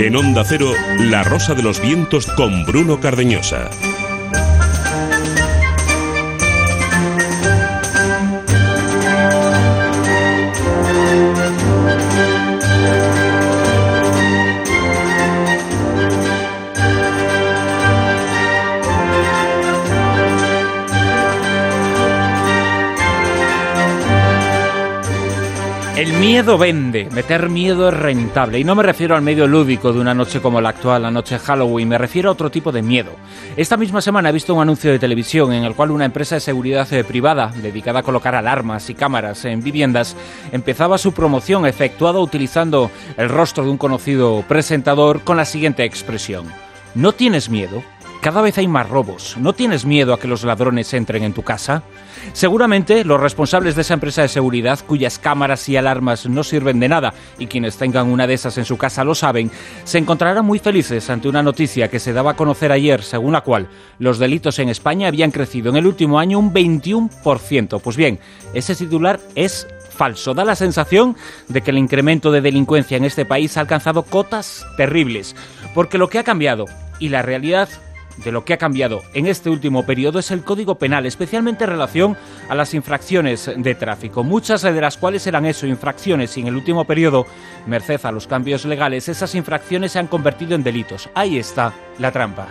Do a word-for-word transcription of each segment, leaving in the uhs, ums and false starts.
En Onda Cero, La Rosa de los Vientos con Bruno Cardeñosa. El miedo vende, meter miedo es rentable, y no me refiero al medio lúdico de una noche como la actual, la noche de Halloween, me refiero a otro tipo de miedo. Esta misma semana he visto un anuncio de televisión en el cual una empresa de seguridad privada, dedicada a colocar alarmas y cámaras en viviendas, empezaba su promoción efectuada utilizando el rostro de un conocido presentador con la siguiente expresión: ¿no tienes miedo? Cada vez hay más robos. ¿No tienes miedo a que los ladrones entren en tu casa? Seguramente los responsables de esa empresa de seguridad, cuyas cámaras y alarmas no sirven de nada, y quienes tengan una de esas en su casa lo saben, se encontrarán muy felices ante una noticia que se daba a conocer ayer, según la cual los delitos en España habían crecido en el último año un veintiuno por ciento. Pues bien, ese titular es falso. Da la sensación de que el incremento de delincuencia en este país ha alcanzado cotas terribles, porque lo que ha cambiado, y la realidad de lo que ha cambiado en este último periodo, es el Código Penal, especialmente en relación a las infracciones de tráfico, muchas de las cuales eran eso, infracciones, y en el último periodo, merced a los cambios legales, esas infracciones se han convertido en delitos. Ahí está la trampa.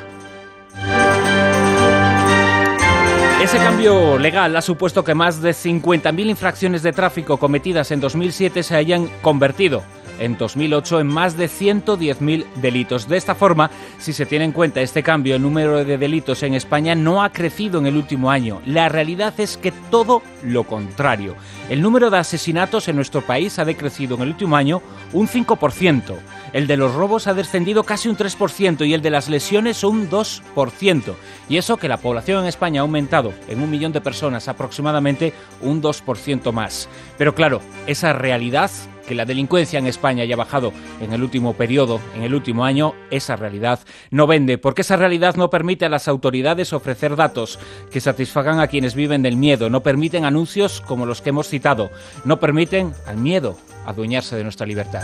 Ese cambio legal ha supuesto que más de cincuenta mil infracciones de tráfico cometidas en dos mil siete se hayan convertido en dos mil ocho en más de ciento diez mil delitos. De esta forma, si se tiene en cuenta este cambio, el número de delitos en España no ha crecido en el último año. La realidad es que todo lo contrario. El número de asesinatos en nuestro país ha decrecido en el último año un cinco por ciento. El de los robos ha descendido casi un tres por ciento y el de las lesiones un dos por ciento. Y eso que la población en España ha aumentado en un millón de personas, aproximadamente un dos por ciento más. Pero claro, esa realidad, que la delincuencia en España haya bajado en el último periodo, en el último año, esa realidad no vende, porque esa realidad no permite a las autoridades ofrecer datos que satisfagan a quienes viven del miedo, no permiten anuncios como los que hemos citado, no permiten al miedo adueñarse de nuestra libertad.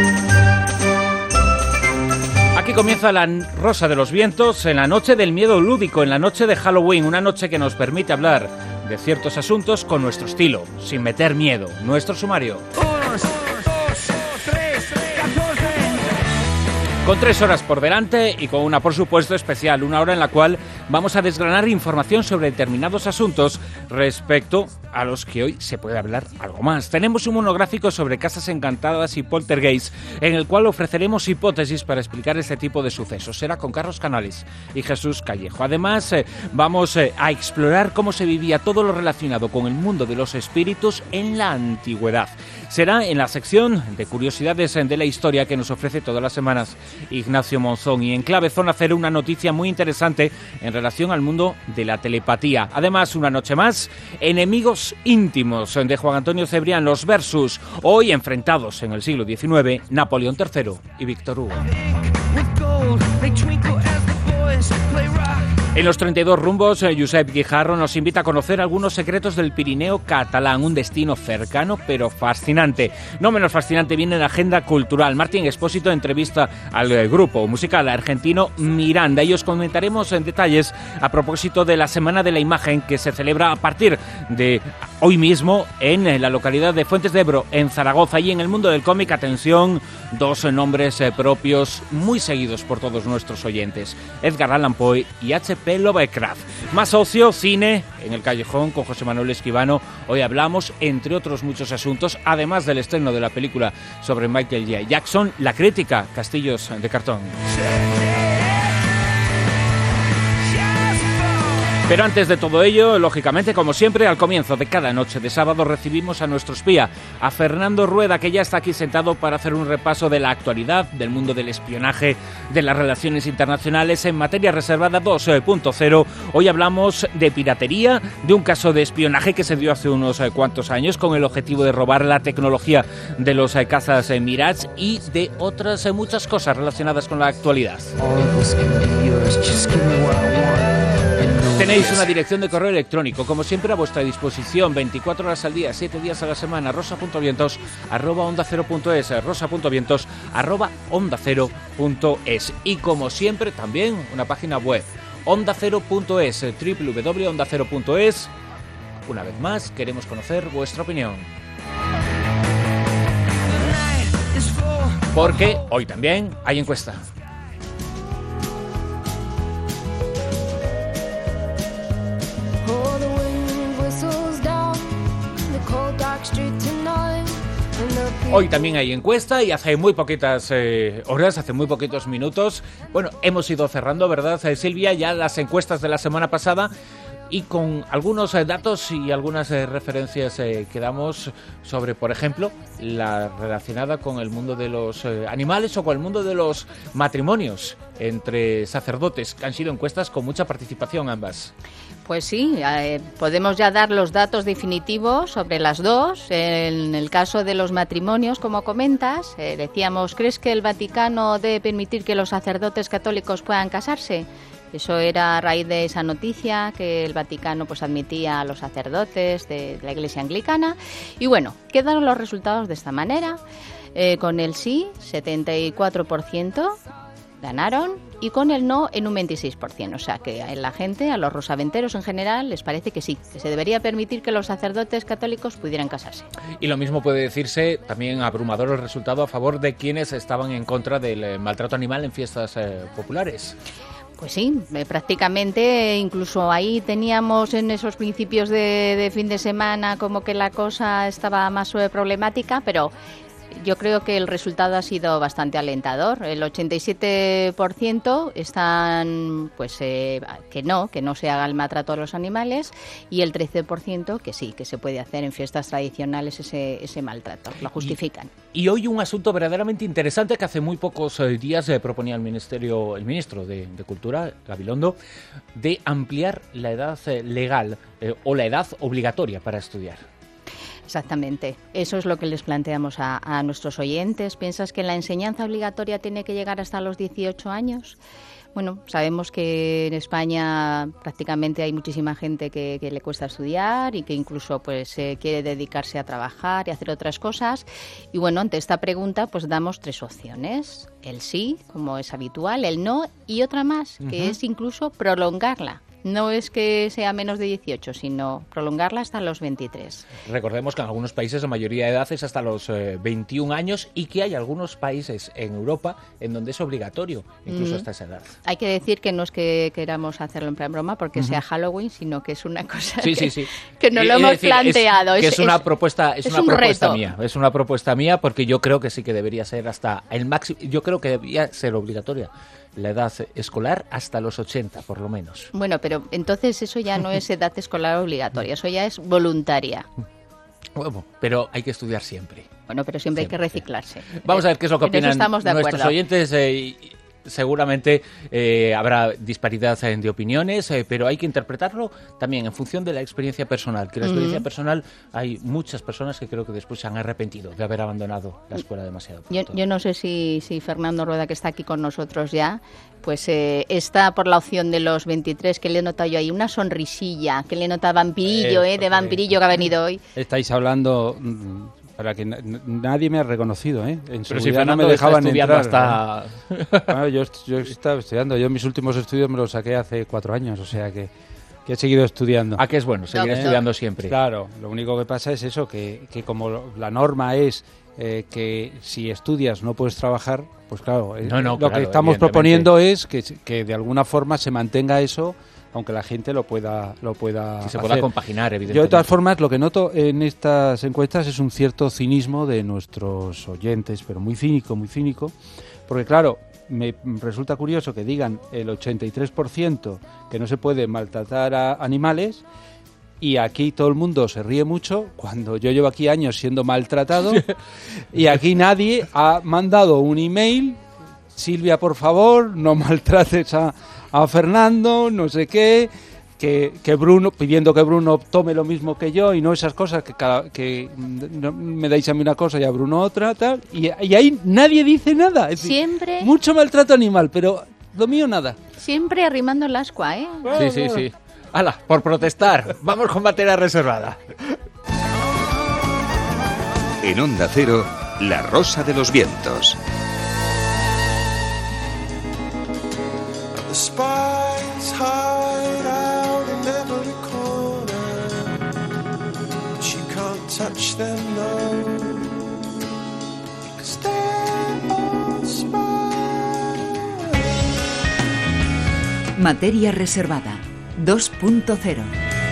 Aquí comienza la Rosa de los Vientos, en la noche del miedo lúdico, en la noche de Halloween, una noche que nos permite hablar de ciertos asuntos con nuestro estilo, sin meter miedo. Nuestro sumario. Con tres horas por delante y con una, por supuesto, especial, una hora en la cual vamos a desgranar información sobre determinados asuntos respecto a los que hoy se puede hablar algo más. Tenemos un monográfico sobre casas encantadas y poltergeist, en el cual ofreceremos hipótesis para explicar este tipo de sucesos. Será con Carlos Canales y Jesús Callejo. Además, eh, vamos eh, a explorar cómo se vivía todo lo relacionado con el mundo de los espíritus en la antigüedad. Será en la sección de curiosidades de la historia que nos ofrece todas las semanas Ignacio Monzón, y en Clave Zona Cero una noticia muy interesante en relación al mundo de la telepatía. Además, una noche más, enemigos íntimos de Juan Antonio Cebrián, los versus, hoy enfrentados en el siglo diecinueve, Napoleón tercero y Víctor Hugo. En los treinta y dos rumbos, Josep Guijarro nos invita a conocer algunos secretos del Pirineo catalán, un destino cercano pero fascinante. No menos fascinante viene la agenda cultural. Martín Expósito entrevista al grupo musical argentino Miranda y os comentaremos en detalles a propósito de la Semana de la Imagen que se celebra a partir de hoy mismo en la localidad de Fuentes de Ebro, en Zaragoza. Y en el mundo del cómic, atención, dos nombres propios muy seguidos por todos nuestros oyentes: Edgar Allan Poe y H P Lovecraft. Más ocio, cine, en el Callejón con José Manuel Esquivano. Hoy hablamos, entre otros muchos asuntos, además del estreno de la película sobre Michael J. Jackson, la crítica, Castillos de Cartón. Pero antes de todo ello, lógicamente, como siempre, al comienzo de cada noche de sábado recibimos a nuestro espía, a Fernando Rueda, que ya está aquí sentado para hacer un repaso de la actualidad, del mundo del espionaje, de las relaciones internacionales en materia reservada dos punto cero. Hoy hablamos de piratería, de un caso de espionaje que se dio hace unos cuantos años con el objetivo de robar la tecnología de los cazas Mirage y de otras muchas cosas relacionadas con la actualidad. tenéis una dirección de correo electrónico, como siempre a vuestra disposición, veinticuatro horas al día, siete días a la semana, rosa.vientos arroba onda cero punto es, rosa.vientos arroba onda cero punto es. Y como siempre también una página web, onda cero punto es, doble u doble u doble u punto onda cero punto es. Una vez más, queremos conocer vuestra opinión. Porque hoy también hay encuesta. Hoy también hay encuesta y hace muy poquitas eh, horas, hace muy poquitos minutos, bueno, hemos ido cerrando, ¿verdad, Silvia? Ya las encuestas de la semana pasada y con algunos eh, datos y algunas eh, referencias eh, que damos sobre, por ejemplo, la relacionada con el mundo de los eh, animales o con el mundo de los matrimonios entre sacerdotes, que han sido encuestas con mucha participación ambas. Pues sí, eh, podemos ya dar los datos definitivos sobre las dos. En el caso de los matrimonios, como comentas, eh, decíamos, ¿crees que el Vaticano debe permitir que los sacerdotes católicos puedan casarse? Eso era a raíz de esa noticia que el Vaticano pues admitía a los sacerdotes de la Iglesia Anglicana. Y bueno, quedaron los resultados de esta manera. Eh, con el sí, setenta y cuatro por ciento ganaron, y con el no en un veintiséis por ciento. O sea que a la gente, a los rosaventeros en general, les parece que sí, que se debería permitir que los sacerdotes católicos pudieran casarse. Y lo mismo puede decirse, también abrumador el resultado a favor de quienes estaban en contra del eh, maltrato animal en fiestas eh, populares. Pues sí, eh, prácticamente incluso ahí teníamos en esos principios de, de fin de semana como que la cosa estaba más eh, problemática, pero yo creo que el resultado ha sido bastante alentador. El ochenta y siete por ciento están pues eh, que no, que no se haga el maltrato a los animales, y el trece por ciento que sí, que se puede hacer en fiestas tradicionales ese, ese maltrato, lo justifican. Y, y hoy un asunto verdaderamente interesante que hace muy pocos eh, días eh, proponía el ministerio, el ministro de, de Cultura, Gabilondo, de ampliar la edad eh, legal eh, o la edad obligatoria para estudiar. Exactamente, eso es lo que les planteamos a, a nuestros oyentes. ¿Piensas que la enseñanza obligatoria tiene que llegar hasta los dieciocho años? Bueno, sabemos que en España prácticamente hay muchísima gente que, que le cuesta estudiar y que incluso pues eh, quiere dedicarse a trabajar y hacer otras cosas. Y bueno, ante esta pregunta pues damos tres opciones: el sí, como es habitual, el no y otra más, que uh-huh. es incluso prolongarla. No es que sea menos de dieciocho, sino prolongarla hasta los veintitrés. Recordemos que en algunos países la mayoría de edad es hasta los eh, veintiún años, y que hay algunos países en Europa en donde es obligatorio, incluso mm. hasta esa edad. Hay que decir que no es que queramos hacerlo en plan broma porque uh-huh. sea Halloween, sino que es una cosa sí, que, sí, sí. que no y, lo hemos decir, planteado. Es, que es, es una es, propuesta, es, es una un propuesta reto. mía, es una propuesta mía porque yo creo que sí que debería ser hasta el máximo, yo creo que debería ser obligatoria la edad escolar hasta los ochenta, por lo menos. Bueno, pero entonces eso ya no es edad escolar obligatoria, eso ya es voluntaria. Bueno, pero hay que estudiar siempre. Bueno, pero siempre, siempre hay que reciclarse. Vamos a ver qué es lo que opinan nuestros oyentes. Eh, seguramente eh, habrá disparidad eh, de opiniones, eh, pero hay que interpretarlo también en función de la experiencia personal. Que la experiencia uh-huh. personal, hay muchas personas que creo que después se han arrepentido de haber abandonado la escuela demasiado pronto. Yo, yo no sé si, si Fernando Rueda, que está aquí con nosotros ya, pues eh, está por la opción de los veintitrés, que le he notado yo ahí una sonrisilla, que le he notado vampirillo, eh, eh, de vampirillo que ha venido hoy. Estáis hablando... Para que na- nadie me ha reconocido, ¿eh? En Pero si Fernando no me dejaban entrar hasta... ¿eh? Bueno, yo, yo estaba estudiando. Yo mis últimos estudios me los saqué hace cuatro años, o sea que, que he seguido estudiando. Ah, que es bueno, seguir no, estudiando no. siempre. Claro, lo único que pasa es eso, que, que como lo, la norma es eh, que si estudias no puedes trabajar, pues claro, no, no, lo claro, que estamos proponiendo es que, que de alguna forma se mantenga eso, aunque la gente lo pueda lo pueda que se hacer. pueda compaginar, evidentemente. Yo de todas formas lo que noto en estas encuestas es un cierto cinismo de nuestros oyentes, pero muy cínico, muy cínico, porque claro, me resulta curioso que digan el ochenta y tres por ciento que no se puede maltratar a animales, y aquí todo el mundo se ríe mucho cuando yo llevo aquí años siendo maltratado y aquí nadie ha mandado un email: Silvia, por favor, no maltrates a a Fernando, no sé qué, que, que Bruno, pidiendo que Bruno tome lo mismo que yo y no esas cosas, que, cada, que no, me dais a mí una cosa y a Bruno otra, tal, y, y ahí nadie dice nada. Es Siempre. Decir, mucho maltrato animal, pero lo mío nada. Siempre arrimando el ascua, ¿eh? Sí, sí, sí. ¡Hala! Por protestar. Vamos con materia reservada. En Onda Cero, La Rosa de los Vientos. The spies hide out in every corner, but you can't touch them, no, 'cause they're all spies. Materia reservada dos punto cero.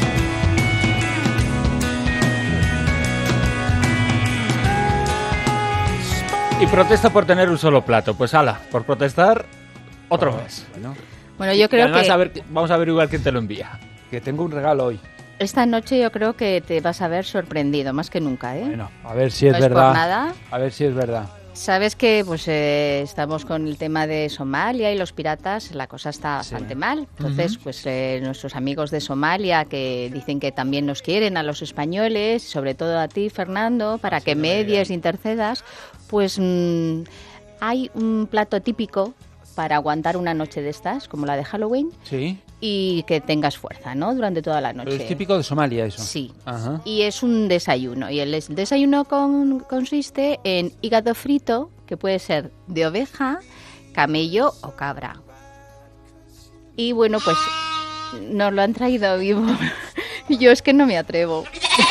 Y protesta por tener un solo plato. Pues ala, por protestar, otro Oh, mes. Bueno, Bueno, yo creo Además, que a ver, vamos a averiguar quién te lo envía. que tengo un regalo hoy. esta noche yo creo que te vas a ver sorprendido, más que nunca, ¿eh? Bueno, a ver si es no es por verdad. nada. A ver si es verdad. Sabes que pues eh, estamos con el tema de Somalia y los piratas, la cosa está bastante mal. Entonces, pues eh, nuestros amigos de Somalia que dicen que también nos quieren a los españoles, sobre todo a ti, Fernando, para que medies, intercedas, pues mmm, hay un plato típico para aguantar una noche de estas, como la de Halloween, Sí. y que tengas fuerza, ¿no? Durante toda la noche. Pero es típico de Somalia eso. Sí. Ajá. Y es un desayuno. Y el des- desayuno con- consiste en hígado frito, que puede ser de oveja, camello o cabra. Y bueno, pues nos lo han traído vivo. Y yo es que no me atrevo.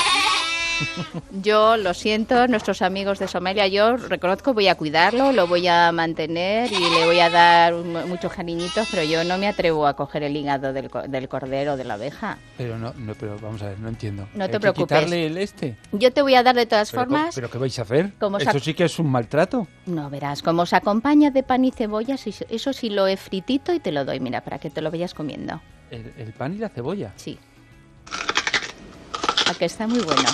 Yo lo siento, nuestros amigos de Somalia, yo reconozco, voy a cuidarlo, lo voy a mantener y le voy a dar un- muchos cariñitos, pero yo no me atrevo a coger el hígado del, co- del cordero o de la oveja. Pero no, no, pero vamos a ver, no entiendo. No te ¿Hay que preocupes. quitarle el este? Yo te voy a dar de todas ¿Pero, formas... co- ¿Pero qué vais a hacer? como Eso sa- sí que es un maltrato. No, verás, como se acompaña de pan y cebollas, eso- eso sí lo he fritito y te lo doy, mira, para que te lo vayas comiendo. El, el pan y la cebolla. Sí. A que está muy bueno.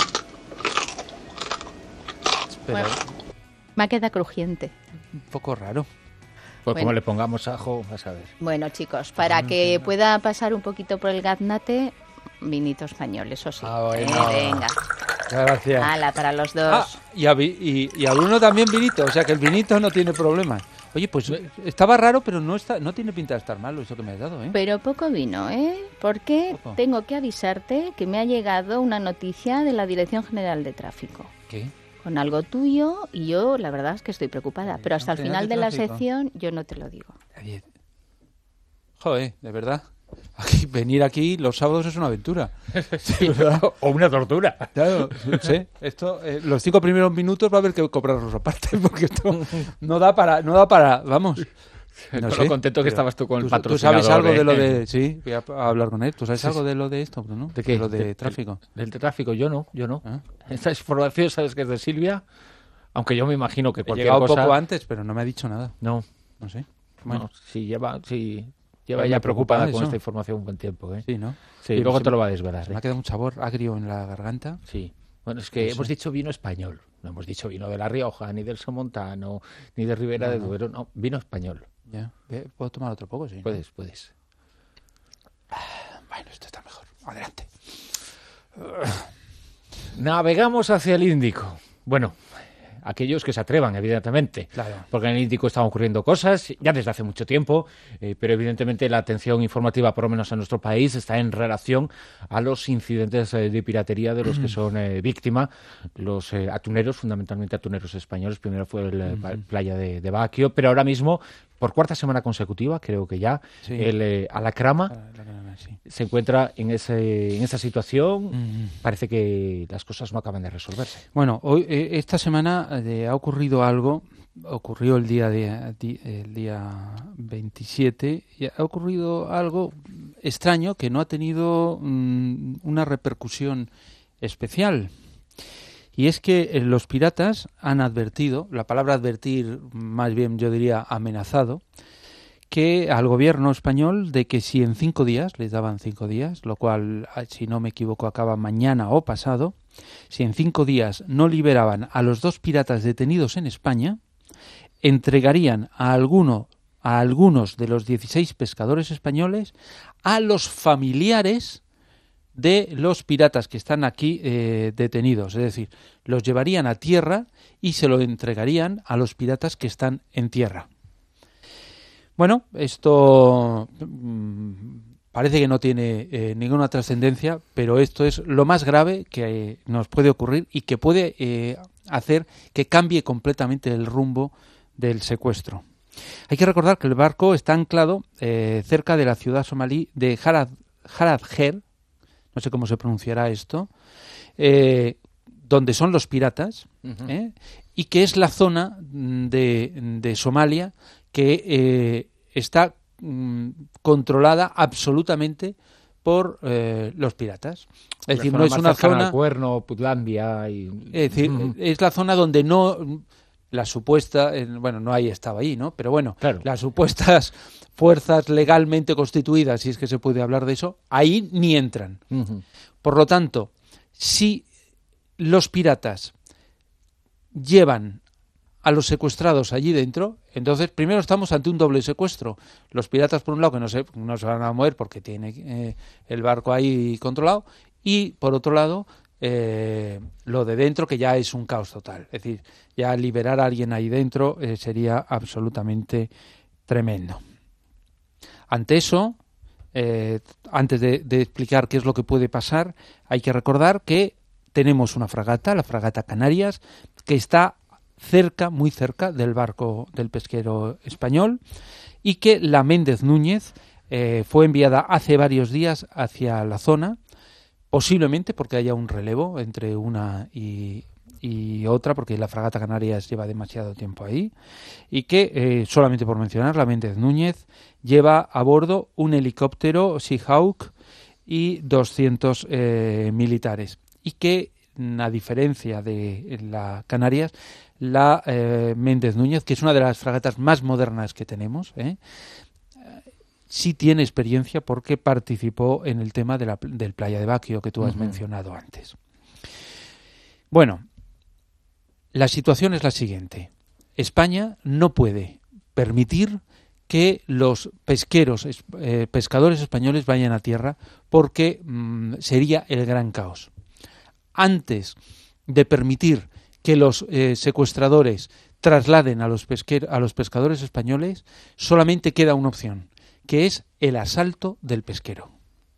Pero Bueno. Me ha quedado crujiente. un poco raro. Pues Bueno. como le pongamos ajo, vas a ver. Bueno, chicos, para que pueda pasar un poquito por el gaznate, vinito español, eso sí. Ah, bueno. Eh, venga, Muchas gracias. hala, para los dos. Ah, y a, Vi- y, y a Bruno también vinito, o sea que el vinito no tiene problemas. Oye, pues estaba raro, pero no está, no tiene pinta de estar malo eso que me has dado, ¿eh? Pero poco vino, ¿eh? Porque Poco. tengo que avisarte que me ha llegado una noticia de la Dirección General de Tráfico. ¿Qué? Con algo tuyo y yo la verdad es que estoy preocupada, pero hasta el General final de de la Tráfico. sección yo no te lo digo. Oye, joder, de verdad. Aquí, venir aquí los sábados es una aventura. Sí, o una tortura. Claro, sí. Esto, eh, los cinco primeros minutos va a haber que cobrarlos aparte, porque esto no da para, no da para, vamos. No Con sé, lo contento que pero estabas tú con el ¿Tú patrocinador. sabes algo ¿eh? de lo de, sí, voy a a hablar con él. ¿Tú sabes Sí, algo sí. de lo de esto, Bruno? ¿De qué? lo de De- tráfico. Del de tráfico, yo no, yo no. ¿Ah? Esta información sabes que es de Silvia, aunque yo me imagino que He cualquier llegado cosa... poco antes, pero no me ha dicho nada. No, No sé. bueno, Bueno, sí lleva, sí, lleva Me ya preocupa preocupada con eso. esta información un buen tiempo, ¿eh? sí, ¿no? Sí, Oye, luego pues te se lo me- va a desvelar, Me ¿eh? ha quedado un sabor agrio en la garganta. Sí. Bueno, es que No hemos sé. dicho vino español. No hemos dicho vino de La Rioja, ni del Somontano, ni de Ribera No, de no. Duero. No, vino español. Ya. Eh, ¿Puedo tomar otro poco? Sí. ¿no? Puedes, puedes. Bueno, esto está mejor. Adelante. Navegamos hacia el Índico. Bueno, aquellos que se atrevan, evidentemente. Claro. Porque en el Índico están ocurriendo cosas ya desde hace mucho tiempo, eh, pero evidentemente la atención informativa, por lo menos en nuestro país, está en relación a los incidentes eh, de piratería de los que son eh, víctima los eh, atuneros, fundamentalmente atuneros españoles. Primero fue la uh-huh. playa de, de Baquio, pero ahora mismo, por cuarta semana consecutiva, creo que ya, Sí. el eh, Alacrama La- la- la- sí. se encuentra en, ese, en esa situación. Mm. Parece que las cosas no acaban de resolverse. Bueno, hoy eh, esta semana eh, ha ocurrido algo. Ocurrió el día de, di- el día veintisiete y ha ocurrido algo extraño que no ha tenido mm, una repercusión especial. Y es que eh, los piratas han advertido, la palabra advertir, más bien yo diría amenazado, que al gobierno español de que si en cinco días, les daban cinco días, lo cual, si no me equivoco, acaba mañana o pasado, si en cinco días no liberaban a los dos piratas detenidos en España, entregarían a alguno, a algunos de los dieciséis pescadores españoles a los familiares de los piratas que están aquí eh, detenidos. Es decir, los llevarían a tierra y se lo entregarían a los piratas que están en tierra. Bueno, esto mmm, parece que no tiene eh, ninguna trascendencia, pero esto es lo más grave que eh, nos puede ocurrir y que puede eh, hacer que cambie completamente el rumbo del secuestro. Hay que recordar que el barco está anclado eh, cerca de la ciudad somalí de Harad, Haradjer, no sé cómo se pronunciará esto, eh, donde son los piratas, uh-huh. ¿eh? y que es la zona de, de Somalia que eh, está mm, controlada absolutamente por eh, los piratas. Es decir, no es una zona... Al Cuerno, Putlandia... Y... Es decir, uh-huh. es la zona donde no... La supuesta, bueno, no ahí estaba ahí, ¿no? Pero bueno, claro. las supuestas fuerzas legalmente constituidas, si es que se puede hablar de eso, ahí ni entran. Uh-huh. Por lo tanto, si los piratas llevan a los secuestrados allí dentro, entonces primero estamos ante un doble secuestro. Los piratas, por un lado, que no se, no se van a mover porque tiene eh, el barco ahí controlado, y por otro lado... Eh, lo de dentro, que ya es un caos total. Es decir, ya liberar a alguien ahí dentro eh, sería absolutamente tremendo. Ante eso, eh, antes de, de explicar qué es lo que puede pasar, hay que recordar que tenemos una fragata, la fragata Canarias, que está cerca, muy cerca del barco del pesquero español, y que la Méndez Núñez eh, fue enviada hace varios días hacia la zona, posiblemente porque haya un relevo entre una y, y otra, porque la fragata Canarias lleva demasiado tiempo ahí, y que, eh, solamente por mencionar, la Méndez Núñez lleva a bordo un helicóptero Seahawk y doscientos eh, militares, y que, a diferencia de la Canarias, la eh, Méndez Núñez, que es una de las fragatas más modernas que tenemos, ¿eh? sí tiene experiencia porque participó en el tema de la, del Playa de Baquio que tú has uh-huh. mencionado antes. Bueno, la situación es la siguiente. España no puede permitir que los pesqueros, eh, pescadores españoles vayan a tierra porque mmm, sería el gran caos. Antes de permitir que los eh, secuestradores trasladen a los, pesquer- a los pescadores españoles, solamente queda una opción, que es el asalto del pesquero.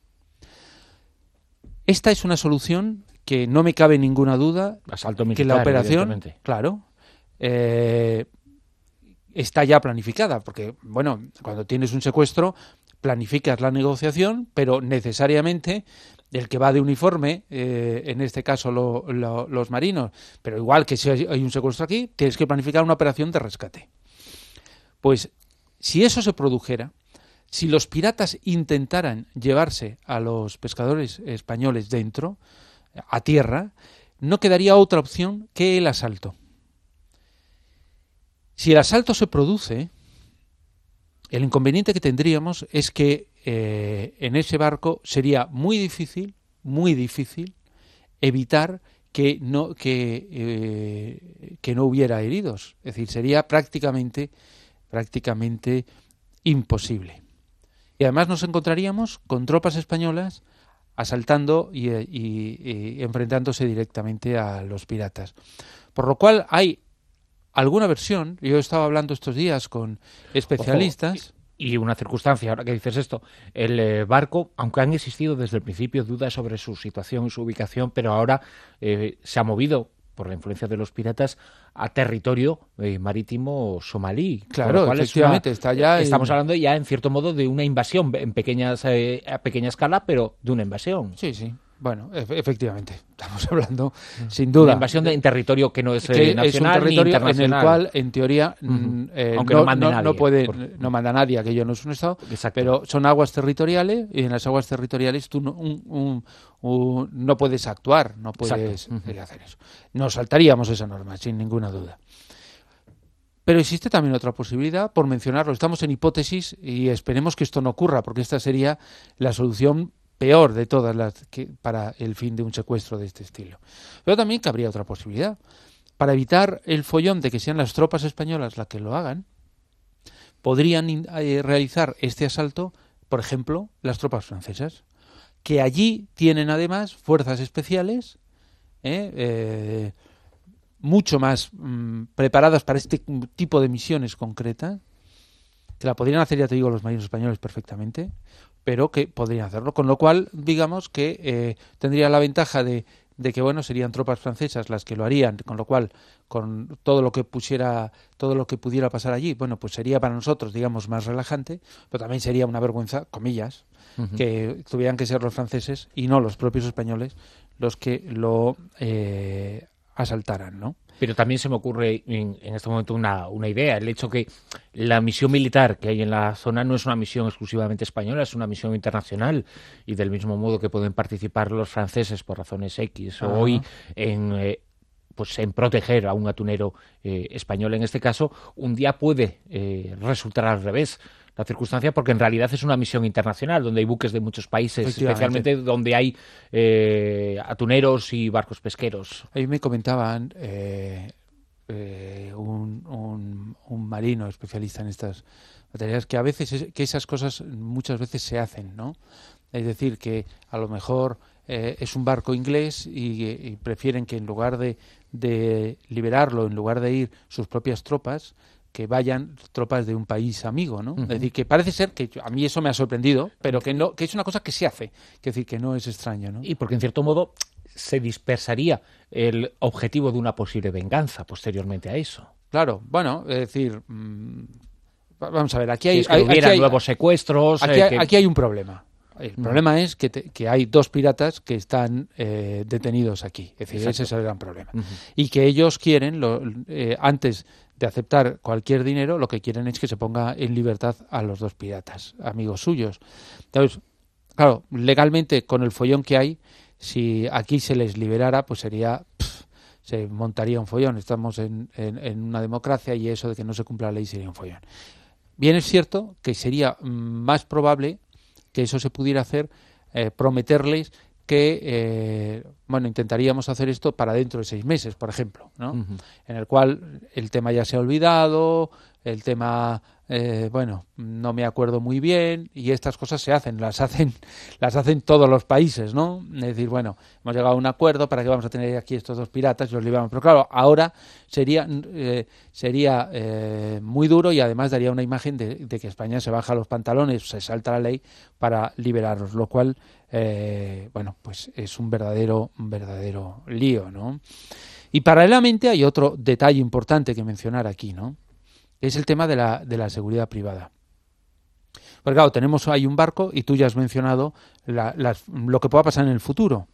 Esta es una solución que no me cabe ninguna duda, asalto militar, que la operación, claro, eh, está ya planificada, porque, bueno, cuando tienes un secuestro, planificas la negociación, pero necesariamente el que va de uniforme, eh, en este caso lo, lo, los marinos, pero igual que si hay un secuestro aquí, tienes que planificar una operación de rescate. Pues, si eso se produjera, si los piratas intentaran llevarse a los pescadores españoles dentro, a tierra, no quedaría otra opción que el asalto. Si el asalto se produce, el inconveniente que tendríamos es que eh, en ese barco sería muy difícil, muy difícil, evitar que no, que, eh, que no hubiera heridos. Es decir, sería prácticamente, prácticamente imposible. Y además nos encontraríamos con tropas españolas asaltando y, y, y enfrentándose directamente a los piratas. Por lo cual hay alguna versión, yo he estado hablando estos días con especialistas... Ojo, y, y una circunstancia, ahora que dices esto, el eh, barco, aunque han existido desde el principio dudas sobre su situación y su ubicación, pero ahora eh, se ha movido por la influencia de los piratas a territorio eh, marítimo somalí. Claro, cual efectivamente, una, está ya... Estamos en... hablando ya, en cierto modo, de una invasión en pequeñas eh, a pequeña escala, pero de una invasión. Sí, sí. Bueno, e- efectivamente, estamos hablando, mm. sin duda... Una invasión de, en territorio que no es eh, que nacional es un territorio ni internacional. en el cual, en teoría, uh-huh. eh, aunque no, no mande no, nadie. No, puede, por... no manda nadie, aquello no es un Estado, Exacto. Pero son aguas territoriales y en las aguas territoriales tú no, un, un, un, no puedes actuar, no puedes uh-huh. hacer eso. Nos saltaríamos esa norma, sin ninguna duda. Pero existe también otra posibilidad, por mencionarlo, estamos en hipótesis y esperemos que esto no ocurra, porque esta sería la solución peor de todas las que para el fin de un secuestro de este estilo. Pero también cabría otra posibilidad. Para evitar el follón de que sean las tropas españolas las que lo hagan, podrían eh, realizar este asalto, por ejemplo, las tropas francesas, que allí tienen además fuerzas especiales, eh, eh, mucho más mmm, preparadas para este tipo de misiones concretas, que la podrían hacer, ya te digo, los marinos españoles perfectamente, pero que podrían hacerlo, con lo cual, digamos que eh, tendría la ventaja de, de que, bueno, serían tropas francesas las que lo harían, con lo cual, con todo lo que pusiera, todo lo que pudiera pasar allí, bueno, pues sería para nosotros, digamos, más relajante, pero también sería una vergüenza, comillas, uh-huh. que tuvieran que ser los franceses y no los propios españoles los que lo eh, asaltaran, ¿no? Pero también se me ocurre en, en este momento una, una idea, el hecho que la misión militar que hay en la zona no es una misión exclusivamente española, es una misión internacional, y del mismo modo que pueden participar los franceses por razones X o hoy en, eh, pues en proteger a un atunero eh, español en este caso, un día puede eh, resultar al revés la circunstancia, porque en realidad es una misión internacional donde hay buques de muchos países, especialmente donde hay eh, atuneros y barcos pesqueros. A mí me comentaban eh, eh, un, un, un marino especialista en estas materias que a veces es, que esas cosas muchas veces se hacen, ¿no? Es decir, que a lo mejor eh, es un barco inglés y, y prefieren que en lugar de, de liberarlo, en lugar de ir sus propias tropas, que vayan tropas de un país amigo, ¿no? Uh-huh. Es decir, que parece ser que a mí eso me ha sorprendido, pero que no, que es una cosa que se hace, es decir, que no es extraño, ¿no? Y porque en cierto modo se dispersaría el objetivo de una posible venganza posteriormente a eso. Claro, bueno, es decir, mmm, vamos a ver, aquí hay, si es que hay, hubiera aquí hay nuevos secuestros. Aquí, eh, hay, que... aquí hay un problema. El uh-huh. problema es que, te, que hay dos piratas que están eh, detenidos aquí. Es decir, Exacto. ese es el gran problema. Uh-huh. Y que ellos quieren, lo, eh, antes de aceptar cualquier dinero, lo que quieren es que se ponga en libertad a los dos piratas, amigos suyos. Entonces, claro, legalmente, con el follón que hay, si aquí se les liberara, pues sería... Pff, se montaría un follón. Estamos en, en, en una democracia y eso de que no se cumpla la ley sería un follón. Bien es cierto que sería más probable que eso se pudiera hacer, eh, prometerles que, eh, bueno, intentaríamos hacer esto para dentro de seis meses, por ejemplo, ¿no? Uh-huh. En el cual el tema ya se ha olvidado, el tema, eh, bueno, no me acuerdo muy bien, y estas cosas se hacen, las hacen, las hacen todos los países, ¿no? Es decir, bueno, hemos llegado a un acuerdo para que vamos a tener aquí estos dos piratas y los liberamos, pero claro, ahora sería, eh, sería eh, muy duro y además daría una imagen de, de que España se baja los pantalones, se salta la ley para liberarlos, lo cual, eh, bueno, pues es un verdadero, un verdadero lío, ¿no? Y paralelamente hay otro detalle importante que mencionar aquí, ¿no? Es el tema de la, de la seguridad privada. Porque claro, tenemos ahí un barco y tú ya has mencionado la, las, lo que pueda pasar en el futuro.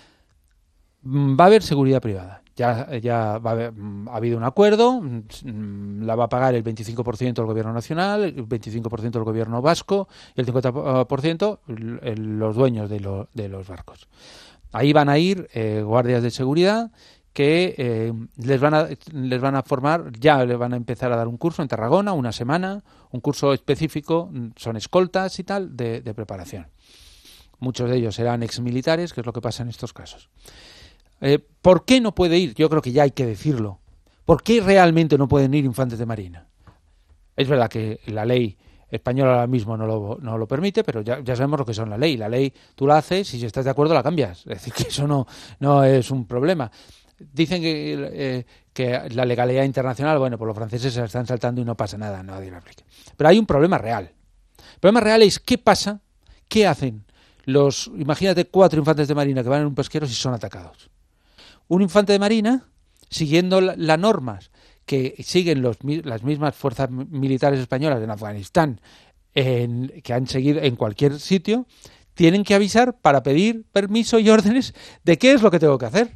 Va a haber seguridad privada. Ya, ya va a haber, ha habido un acuerdo, la va a pagar el veinticinco por ciento del gobierno nacional, el veinticinco por ciento del gobierno vasco y el cincuenta por ciento los dueños de, lo, de los barcos. Ahí van a ir eh, guardias de seguridad que eh, les van a les van a formar, ya les van a empezar a dar un curso en Tarragona, una semana, un curso específico, son escoltas y tal, de, de preparación. Muchos de ellos serán exmilitares, que es lo que pasa en estos casos. Eh, ¿Por qué no puede ir? Yo creo que ya hay que decirlo. ¿Por qué realmente no pueden ir infantes de marina? Es verdad que la ley española ahora mismo no lo, no lo permite, pero ya, ya sabemos lo que son la ley. La ley tú la haces y si estás de acuerdo la cambias. Es decir, que eso no, no es un problema. Dicen que, eh, que la legalidad internacional, bueno, pues los franceses se la están saltando y no pasa nada, nadie lo aplica. Pero hay un problema real. El problema real es qué pasa, qué hacen los, imagínate, cuatro infantes de marina que van en un pesquero si son atacados. Un infante de marina, siguiendo las la normas que siguen los, las mismas fuerzas militares españolas en Afganistán, en, que han seguido en cualquier sitio, tienen que avisar para pedir permiso y órdenes de qué es lo que tengo que hacer.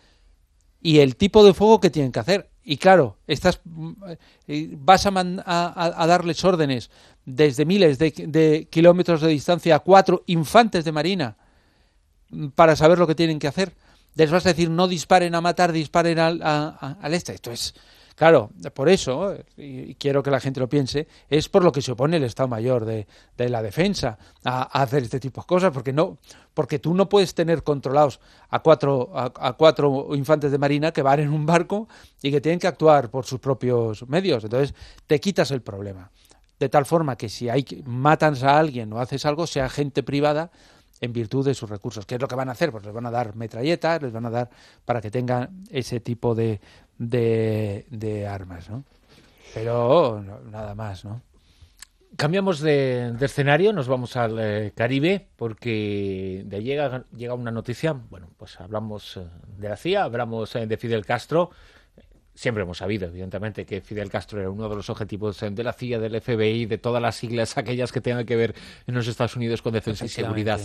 Y el tipo de fuego que tienen que hacer. Y claro, estás, vas a, man, a, a darles órdenes desde miles de, de kilómetros de distancia a cuatro infantes de marina para saber lo que tienen que hacer. Les vas a decir no disparen a matar, disparen al, a, a, al este. Esto es, claro, por eso, y quiero que la gente lo piense, es por lo que se opone el Estado Mayor de, de la Defensa a, a hacer este tipo de cosas, porque no, porque tú no puedes tener controlados a cuatro, a, a cuatro infantes de marina que van en un barco y que tienen que actuar por sus propios medios. Entonces te quitas el problema. De tal forma que si hay matas a alguien o haces algo, sea gente privada en virtud de sus recursos. ¿Qué es lo que van a hacer? Pues les van a dar metralletas, les van a dar para que tengan ese tipo de, de, de armas, ¿no? Pero no, nada más, ¿no? Cambiamos de, de escenario, nos vamos al eh, Caribe, porque de ahí llega, llega una noticia. Bueno, pues hablamos eh, de la C I A, hablamos eh, de Fidel Castro. Siempre hemos sabido, evidentemente, que Fidel Castro era uno de los objetivos eh, de la C I A, del F B I, de todas las siglas aquellas que tengan que ver en los Estados Unidos con defensa y seguridad.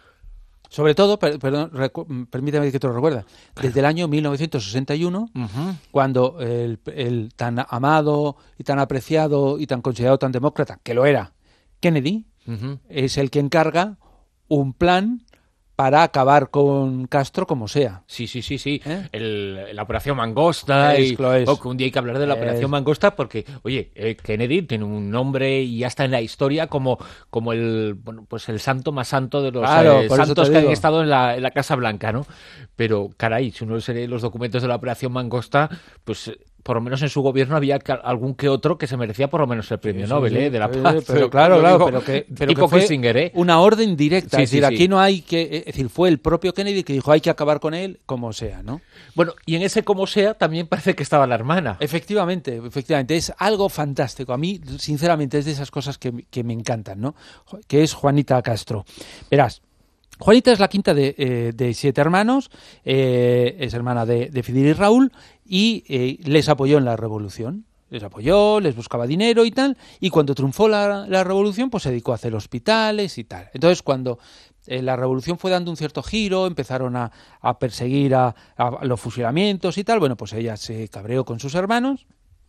Sobre todo, per, perdón, recu- permítame que te lo recuerda, desde el año mil novecientos sesenta y uno, Uh-huh. cuando el, el tan amado y tan apreciado y tan considerado tan demócrata, que lo era, Kennedy, Uh-huh. es el que encarga un plan para acabar con Castro como sea. Sí, sí, sí, sí. ¿Eh? El, la Operación Mangosta. Es, y, lo es. oh, que un día hay que hablar de la Es. Operación Mangosta porque, oye, eh, Kennedy tiene un nombre y ya está en la historia como, como el, bueno, pues el santo más santo de los Claro, eh, por eso santos te que han digo. estado en la, en la Casa Blanca, ¿no? Pero, caray, si uno se lee los documentos de la Operación Mangosta, pues eh, por lo menos en su gobierno había ca- algún que otro que se merecía por lo menos el premio Sí, Nobel, sí, ¿eh? De la sí, paz. pero claro, Lo claro, digo, pero que, pero tipo que fue Kissinger, ¿eh? una orden directa. Sí, es sí, decir, sí. aquí no hay que... Es decir, fue el propio Kennedy que dijo hay que acabar con él como sea, ¿no? Bueno, y en ese como sea también parece que estaba la hermana. Efectivamente, efectivamente, es algo fantástico. A mí, sinceramente, es de esas cosas que, que me encantan, ¿no? Que es Juanita Castro. Verás, Juanita es la quinta de, eh, de siete hermanos, eh, es hermana de, de Fidel y Raúl, y eh, les apoyó en la revolución. Les apoyó, les buscaba dinero y tal, y cuando triunfó la, la revolución, pues se dedicó a hacer hospitales y tal. Entonces, cuando eh, la revolución fue dando un cierto giro, empezaron a, a perseguir a, a los fusilamientos y tal, bueno, pues ella se cabreó con sus hermanos,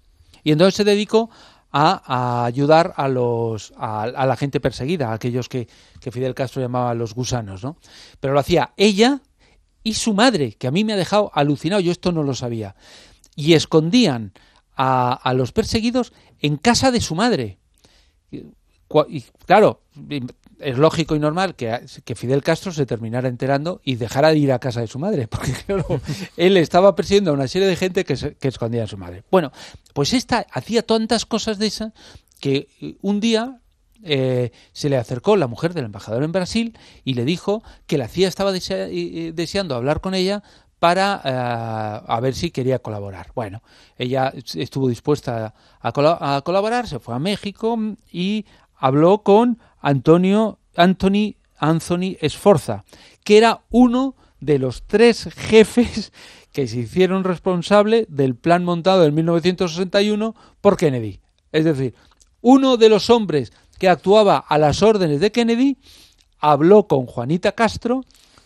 y entonces se dedicó a, a ayudar a los a, a la gente perseguida, a aquellos que, que Fidel Castro llamaba los gusanos, ¿no? Pero lo hacía ella y su madre, que a mí me ha dejado alucinado, yo esto no lo sabía, y escondían a, a los perseguidos en casa de su madre. Y, y, claro, es lógico y normal que, que Fidel Castro se terminara enterando y dejara de ir a casa de su madre, porque claro, él estaba persiguiendo a una serie de gente que, se, que escondía a su madre. Bueno, pues esta hacía tantas cosas de esas que un día eh, se le acercó la mujer del embajador en Brasil y le dijo que la C I A estaba desea, eh, deseando hablar con ella para uh, a ver si quería colaborar. Bueno, ella estuvo dispuesta a, col- a colaborar, se fue a México y habló con Antonio Anthony Anthony Sforza, que era uno de los tres jefes que se hicieron responsable del plan montado en mil novecientos sesenta y uno por Kennedy. Es decir, uno de los hombres que actuaba a las órdenes de Kennedy habló con Juanita Castro,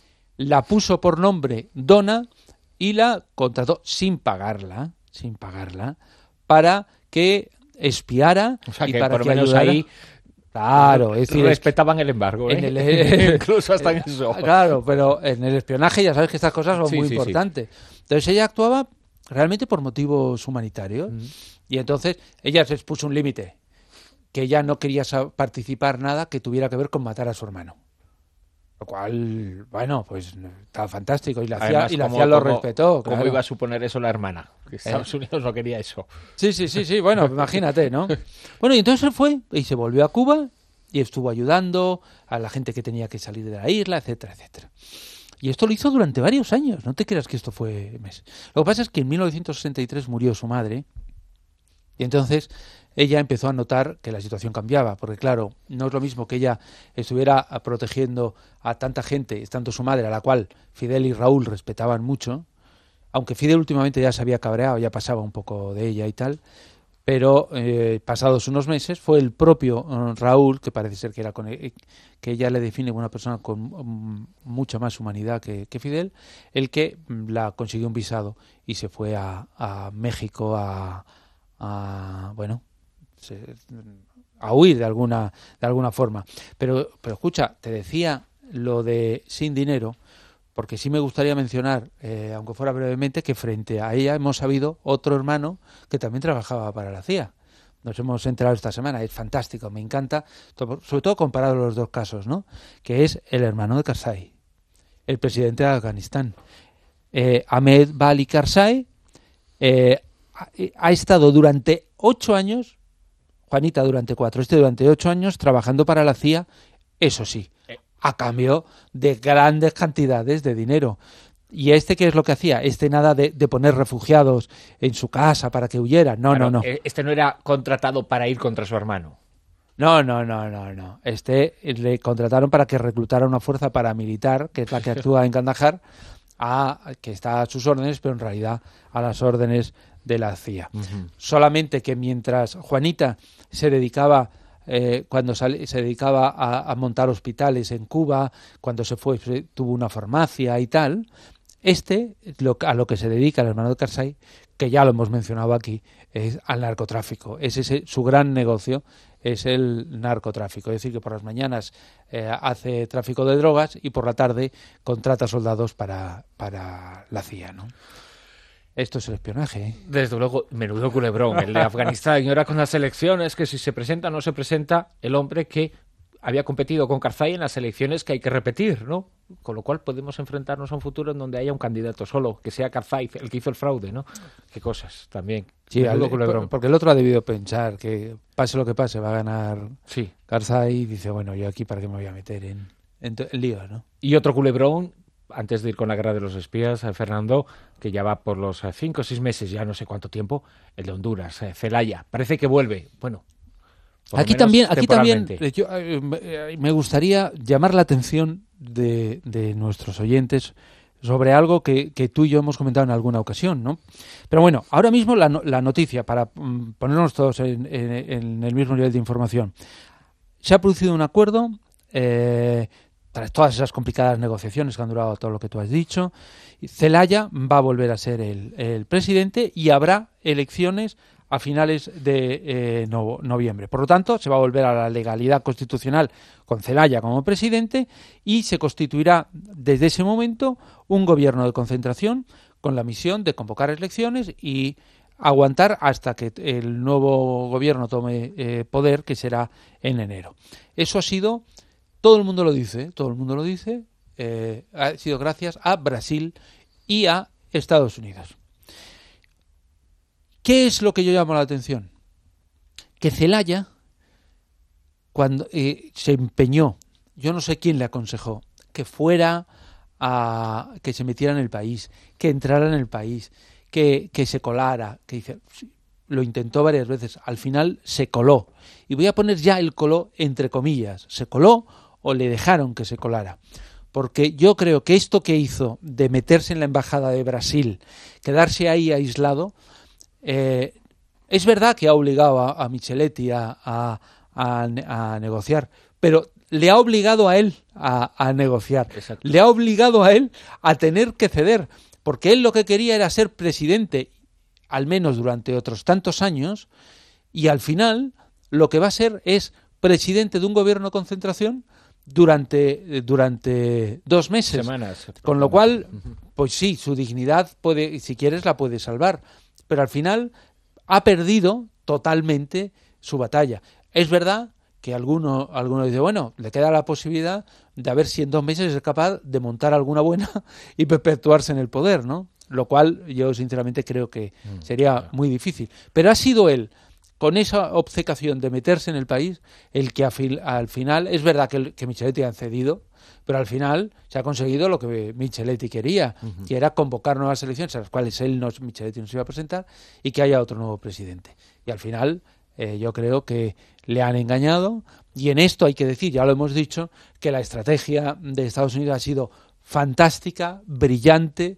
la puso por nombre Donna y la contrató sin pagarla, sin pagarla, para que espiara O sea, y que para por que lo menos ayudara. ahí Claro, es decir, respetaban el embargo, ¿eh? en el- Incluso hasta en eso. Claro, pero en el espionaje ya sabes que estas cosas son Sí, muy sí, sí. importantes. Entonces ella actuaba realmente por motivos humanitarios Mm. y entonces ella se puso un límite, que ella no quería sa- participar nada que tuviera que ver con matar a su hermano. Lo cual, bueno, pues estaba fantástico y la C I A, Además, y la ¿cómo- C I A lo cómo- respetó. ¿Cómo claro. iba a suponer eso la hermana? Que Estados Unidos no quería eso. Sí, sí, sí, sí, bueno, imagínate, ¿no? Bueno, y entonces él fue y se volvió a Cuba y estuvo ayudando a la gente que tenía que salir de la isla, etcétera, etcétera. Y esto lo hizo durante varios años, no te creas que esto fue meses. Lo que pasa es que en mil novecientos sesenta y tres murió su madre y entonces ella empezó a notar que la situación cambiaba, porque claro, no es lo mismo que ella estuviera protegiendo a tanta gente, estando su madre, a la cual Fidel y Raúl respetaban mucho, aunque Fidel últimamente ya se había cabreado, ya pasaba un poco de ella y tal, pero eh, pasados unos meses fue el propio eh, Raúl, que parece ser que era con el, que ella le define como una persona con um, mucha más humanidad que, que Fidel, el que mm, la consiguió un visado y se fue a, a México a, a bueno se, a huir de alguna de alguna forma. Pero pero escucha, te decía lo de sin dinero, porque sí me gustaría mencionar, eh, aunque fuera brevemente, que frente a ella hemos sabido otro hermano que también trabajaba para la C I A. Nos hemos enterado esta semana, es fantástico, me encanta, sobre todo comparado los dos casos, ¿no? Que es el hermano de Karzai, el presidente de Afganistán. Eh, Ahmed Bali Karzai eh, ha, ha estado durante ocho años, Juanita durante cuatro, este durante ocho años trabajando para la C I A, eso sí, a cambio de grandes cantidades de dinero. ¿Y este qué es lo que hacía? Este nada de, de poner refugiados en su casa para que huyeran. No, Claro, no, no. Este no era contratado para ir contra su hermano. No, no, no, no, no. Este le contrataron para que reclutara una fuerza paramilitar, que es la que actúa en Kandahar, a, que está a sus órdenes, pero en realidad a las órdenes de la C I A. Uh-huh. Solamente que mientras Juanita se dedicaba, eh, cuando sale, se dedicaba a, a montar hospitales en Cuba, cuando se fue, se, tuvo una farmacia y tal, este, lo, a lo que se dedica el hermano de Karzai, que ya lo hemos mencionado aquí, es al narcotráfico. Es ese su gran negocio, es el narcotráfico. Es decir, que por las mañanas eh, hace tráfico de drogas y por la tarde contrata soldados para, para la C I A, ¿no? Esto es el espionaje, ¿eh? Desde luego, menudo culebrón, el de Afganistán. Y ahora con las elecciones, que si se presenta o no se presenta el hombre que había competido con Karzai en las elecciones que hay que repetir, ¿no? Con lo cual podemos enfrentarnos a un futuro en donde haya un candidato solo, que sea Karzai el que hizo el fraude, ¿no? Qué cosas también. Sí, al, por, porque el otro ha debido pensar que pase lo que pase va a ganar sí. Karzai y dice, bueno, yo aquí para qué me voy a meter en, en, en lío, ¿no? Y otro culebrón, antes de ir con la guerra de los espías, eh, Fernando, que ya va por los eh, cinco o seis meses, ya no sé cuánto tiempo, el de Honduras, eh, Zelaya. Parece que vuelve, bueno... Aquí también, aquí también yo, eh, me gustaría llamar la atención de, de nuestros oyentes sobre algo que, que tú y yo hemos comentado en alguna ocasión, ¿no? Pero bueno, ahora mismo la, la noticia, para mm, ponernos todos en, en, en el mismo nivel de información. Se ha producido un acuerdo, eh, tras todas esas complicadas negociaciones que han durado todo lo que tú has dicho. Zelaya va a volver a ser el, el presidente y habrá elecciones a finales de eh, no, noviembre. Por lo tanto, se va a volver a la legalidad constitucional con Zelaya como presidente y se constituirá desde ese momento un gobierno de concentración con la misión de convocar elecciones y aguantar hasta que el nuevo gobierno tome eh, poder, que será en enero. Eso ha sido, todo el mundo lo dice, todo el mundo lo dice, eh, ha sido gracias a Brasil y a Estados Unidos. ¿Qué es lo que yo llamo la atención? Que Zelaya, cuando eh, se empeñó, yo no sé quién le aconsejó, que fuera a que se metiera en el país, que entrara en el país, que, que se colara, que dice, lo intentó varias veces, al final se coló. Y voy a poner ya el coló entre comillas, se coló o le dejaron que se colara. Porque yo creo que esto que hizo de meterse en la embajada de Brasil, quedarse ahí aislado, Eh, es verdad que ha obligado a, a Micheletti a, a, a, a negociar, pero le ha obligado a él a, a negociar. Exacto. Le ha obligado a él a tener que ceder, porque él lo que quería era ser presidente, al menos durante otros tantos años, y al final lo que va a ser es presidente de un gobierno de concentración durante, durante dos meses. Semanas. Con lo cual, pues sí, su dignidad puede, si quieres, la puede salvar. Pero al final ha perdido totalmente su batalla. Es verdad que alguno, alguno dice, bueno, le queda la posibilidad de a ver si en dos meses es capaz de montar alguna buena y perpetuarse en el poder, ¿no? Lo cual yo sinceramente creo que sería muy difícil. Pero ha sido él, con esa obcecación de meterse en el país, el que al final, es verdad que, que Micheletti ha cedido, pero al final se ha conseguido lo que Micheletti quería, uh-huh. que era convocar nuevas elecciones a las cuales él no, Micheletti no se iba a presentar y que haya otro nuevo presidente. Y al final eh, yo creo que le han engañado y en esto hay que decir, ya lo hemos dicho, que la estrategia de Estados Unidos ha sido fantástica, brillante,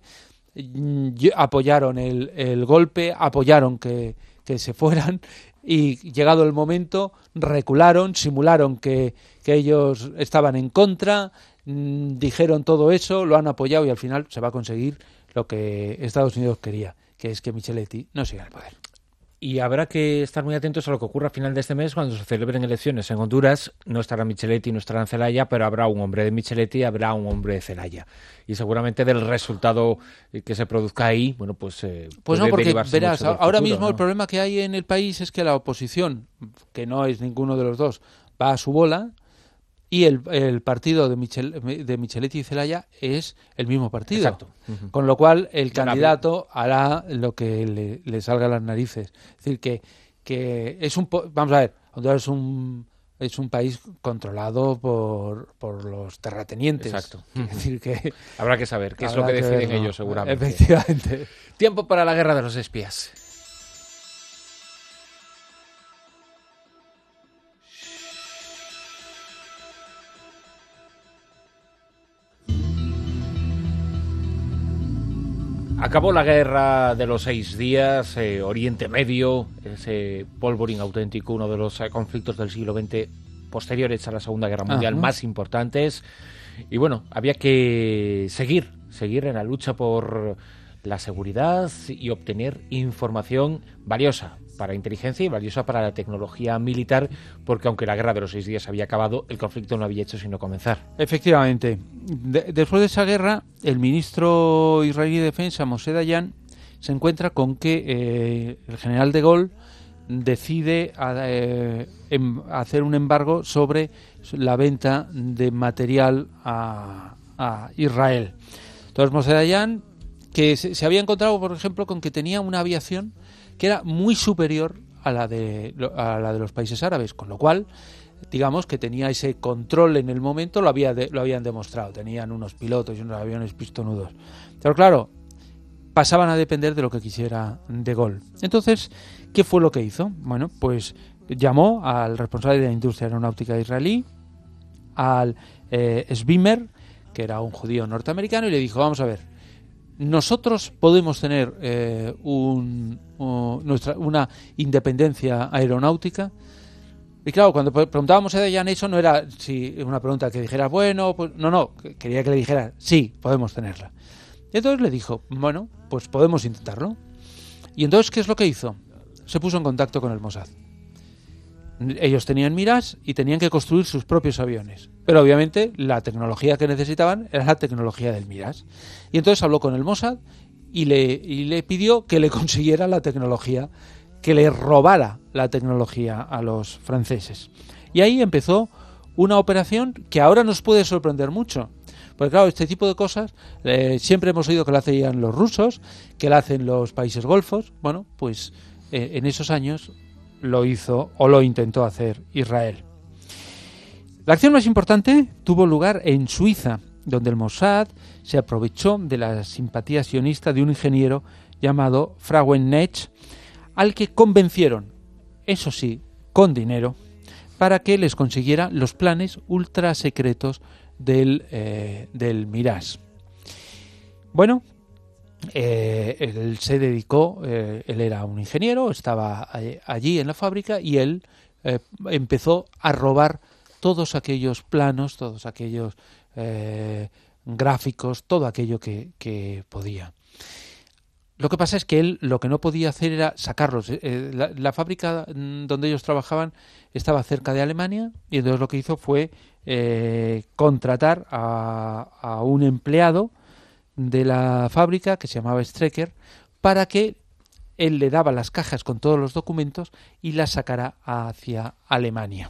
y apoyaron el, el golpe, apoyaron que, que se fueran y llegado el momento recularon, simularon que, que ellos estaban en contra, mmm, dijeron todo eso, lo han apoyado y al final se va a conseguir lo que Estados Unidos quería, que es que Micheletti no siga en el poder. Y habrá que estar muy atentos a lo que ocurra a final de este mes cuando se celebren elecciones en Honduras. No estará Micheletti, no estará en Zelaya, pero habrá un hombre de Micheletti y habrá un hombre de Zelaya. Y seguramente del resultado que se produzca ahí, bueno, pues... Eh, pues no, porque verás, ahora futuro, mismo ¿no? El problema que hay en el país es que la oposición, que no es ninguno de los dos, va a su bola. Y el, el partido de, Michel, de Micheletti y Zelaya es el mismo partido. Exacto. Uh-huh. Con lo cual, el candidato hará lo que le, le salga a las narices. Es decir, que, que es un... Vamos a ver, Honduras es un, es un país controlado por, por los terratenientes. Exacto. Es decir, que... Habrá que saber qué es lo que deciden ellos, seguramente. Efectivamente. Tiempo para la guerra de los espías. Acabó la guerra de los seis días, eh, Oriente Medio, ese polvorín auténtico, uno de los eh, conflictos del siglo veinte posteriores a la Segunda Guerra Mundial Ajá. más importantes. Y bueno, había que seguir, seguir en la lucha por la seguridad y obtener información valiosa para inteligencia y valiosa para la tecnología militar, porque aunque la guerra de los seis días había acabado, el conflicto no había hecho sino comenzar. Efectivamente. De- después de esa guerra, el ministro israelí de Defensa, Moshe Dayan, se encuentra con que eh, el general de Gaulle decide a- eh, em- hacer un embargo sobre la venta de material a, a Israel. Entonces Moshe Dayan, que se, se había encontrado, por ejemplo, con que tenía una aviación que era muy superior a la de lo- a la de los países árabes, con lo cual, digamos que tenía ese control en el momento, lo había de- lo habían demostrado, tenían unos pilotos y unos aviones pistonudos. Pero claro, pasaban a depender de lo que quisiera De Gaulle. Entonces, ¿qué fue lo que hizo? Bueno, pues llamó al responsable de la industria aeronáutica israelí, al eh, Svimer, que era un judío norteamericano, y le dijo, vamos a ver, nosotros podemos tener eh, un, o nuestra, una independencia aeronáutica. Y claro, cuando pre- preguntábamos a Dayan eso, no era si una pregunta que dijera, bueno, pues no, no, que- quería que le dijera, sí, podemos tenerla. Y entonces le dijo, bueno, pues podemos intentarlo. Y entonces, ¿qué es lo que hizo? Se puso en contacto con el Mossad. Ellos tenían miras y tenían que construir sus propios aviones. Pero obviamente la tecnología que necesitaban era la tecnología del Miras. Y entonces habló con el Mossad y le, y le pidió que le consiguiera la tecnología, que le robara la tecnología a los franceses. Y ahí empezó una operación que ahora nos puede sorprender mucho. Porque claro, este tipo de cosas eh, siempre hemos oído que lo hacían los rusos, que lo hacen los países golfos. Bueno, pues eh, en esos años lo hizo o lo intentó hacer Israel. La acción más importante tuvo lugar en Suiza, donde el Mossad se aprovechó de la simpatía sionista de un ingeniero llamado Frauenknecht, al que convencieron, eso sí, con dinero, para que les consiguiera los planes ultra secretos del, eh, del Mirage. Bueno, eh, él se dedicó, eh, él era un ingeniero, estaba eh, allí en la fábrica y él eh, empezó a robar todos aquellos planos, todos aquellos eh, gráficos, todo aquello que, que podía. Lo que pasa es que él lo que no podía hacer era sacarlos. Eh, la, la fábrica donde ellos trabajaban estaba cerca de Alemania y entonces lo que hizo fue eh, contratar a, a un empleado de la fábrica que se llamaba Strecker para que él le daba las cajas con todos los documentos y las sacara hacia Alemania.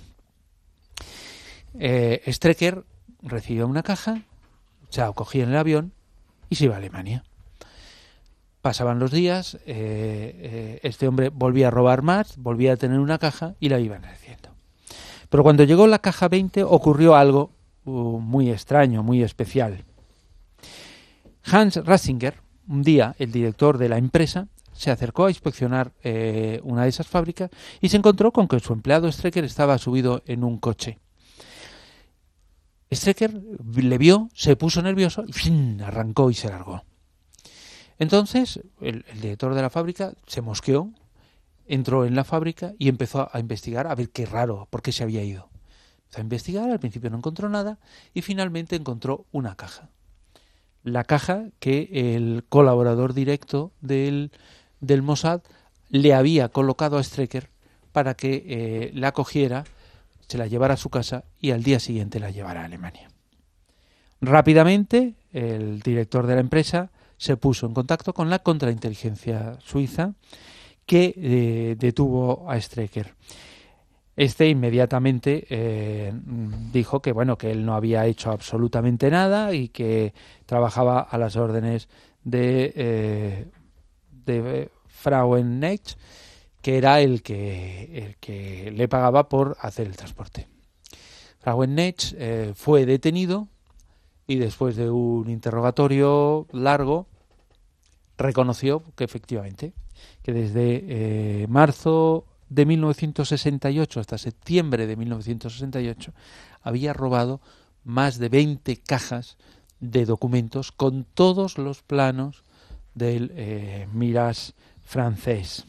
Eh, Strecker recibía una caja, se la cogía en el avión y se iba a Alemania. Pasaban los días, eh, eh, este hombre volvía a robar más, volvía a tener una caja y la iban haciendo. Pero cuando llegó la caja veinte ocurrió algo uh, muy extraño, muy especial. Hans Ratzinger, un día el director de la empresa, se acercó a inspeccionar eh, una de esas fábricas y se encontró con que su empleado Strecker estaba subido en un coche. Strecker le vio, se puso nervioso y ¡fin!, arrancó y se largó. Entonces el, el director de la fábrica se mosqueó, entró en la fábrica y empezó a investigar a ver qué raro, por qué se había ido. Empezó a investigar, al principio no encontró nada y finalmente encontró una caja. La caja que el colaborador directo del, del Mossad le había colocado a Strecker para que eh, la cogiera, se la llevara a su casa y al día siguiente la llevara a Alemania. Rápidamente el director de la empresa se puso en contacto con la contrainteligencia suiza que eh, detuvo a Strecker. Este inmediatamente eh, dijo que bueno que él no había hecho absolutamente nada y que trabajaba a las órdenes de, eh, de Frauenknecht, que era el que, el que le pagaba por hacer el transporte. Frauenknecht eh, fue detenido y después de un interrogatorio largo reconoció que efectivamente que desde eh, marzo de mil novecientos sesenta y ocho hasta septiembre de mil novecientos sesenta y ocho había robado más de veinte cajas de documentos con todos los planos del eh, Mirage francés.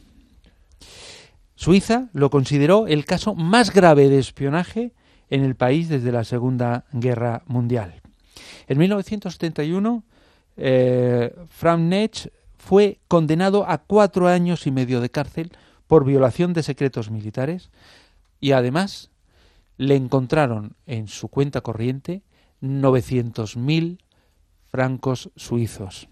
Suiza lo consideró el caso más grave de espionaje en el país desde la Segunda Guerra Mundial. En mil novecientos setenta y uno, eh, Frank Nech fue condenado a cuatro años y medio de cárcel por violación de secretos militares y además le encontraron en su cuenta corriente novecientos mil francos suizos.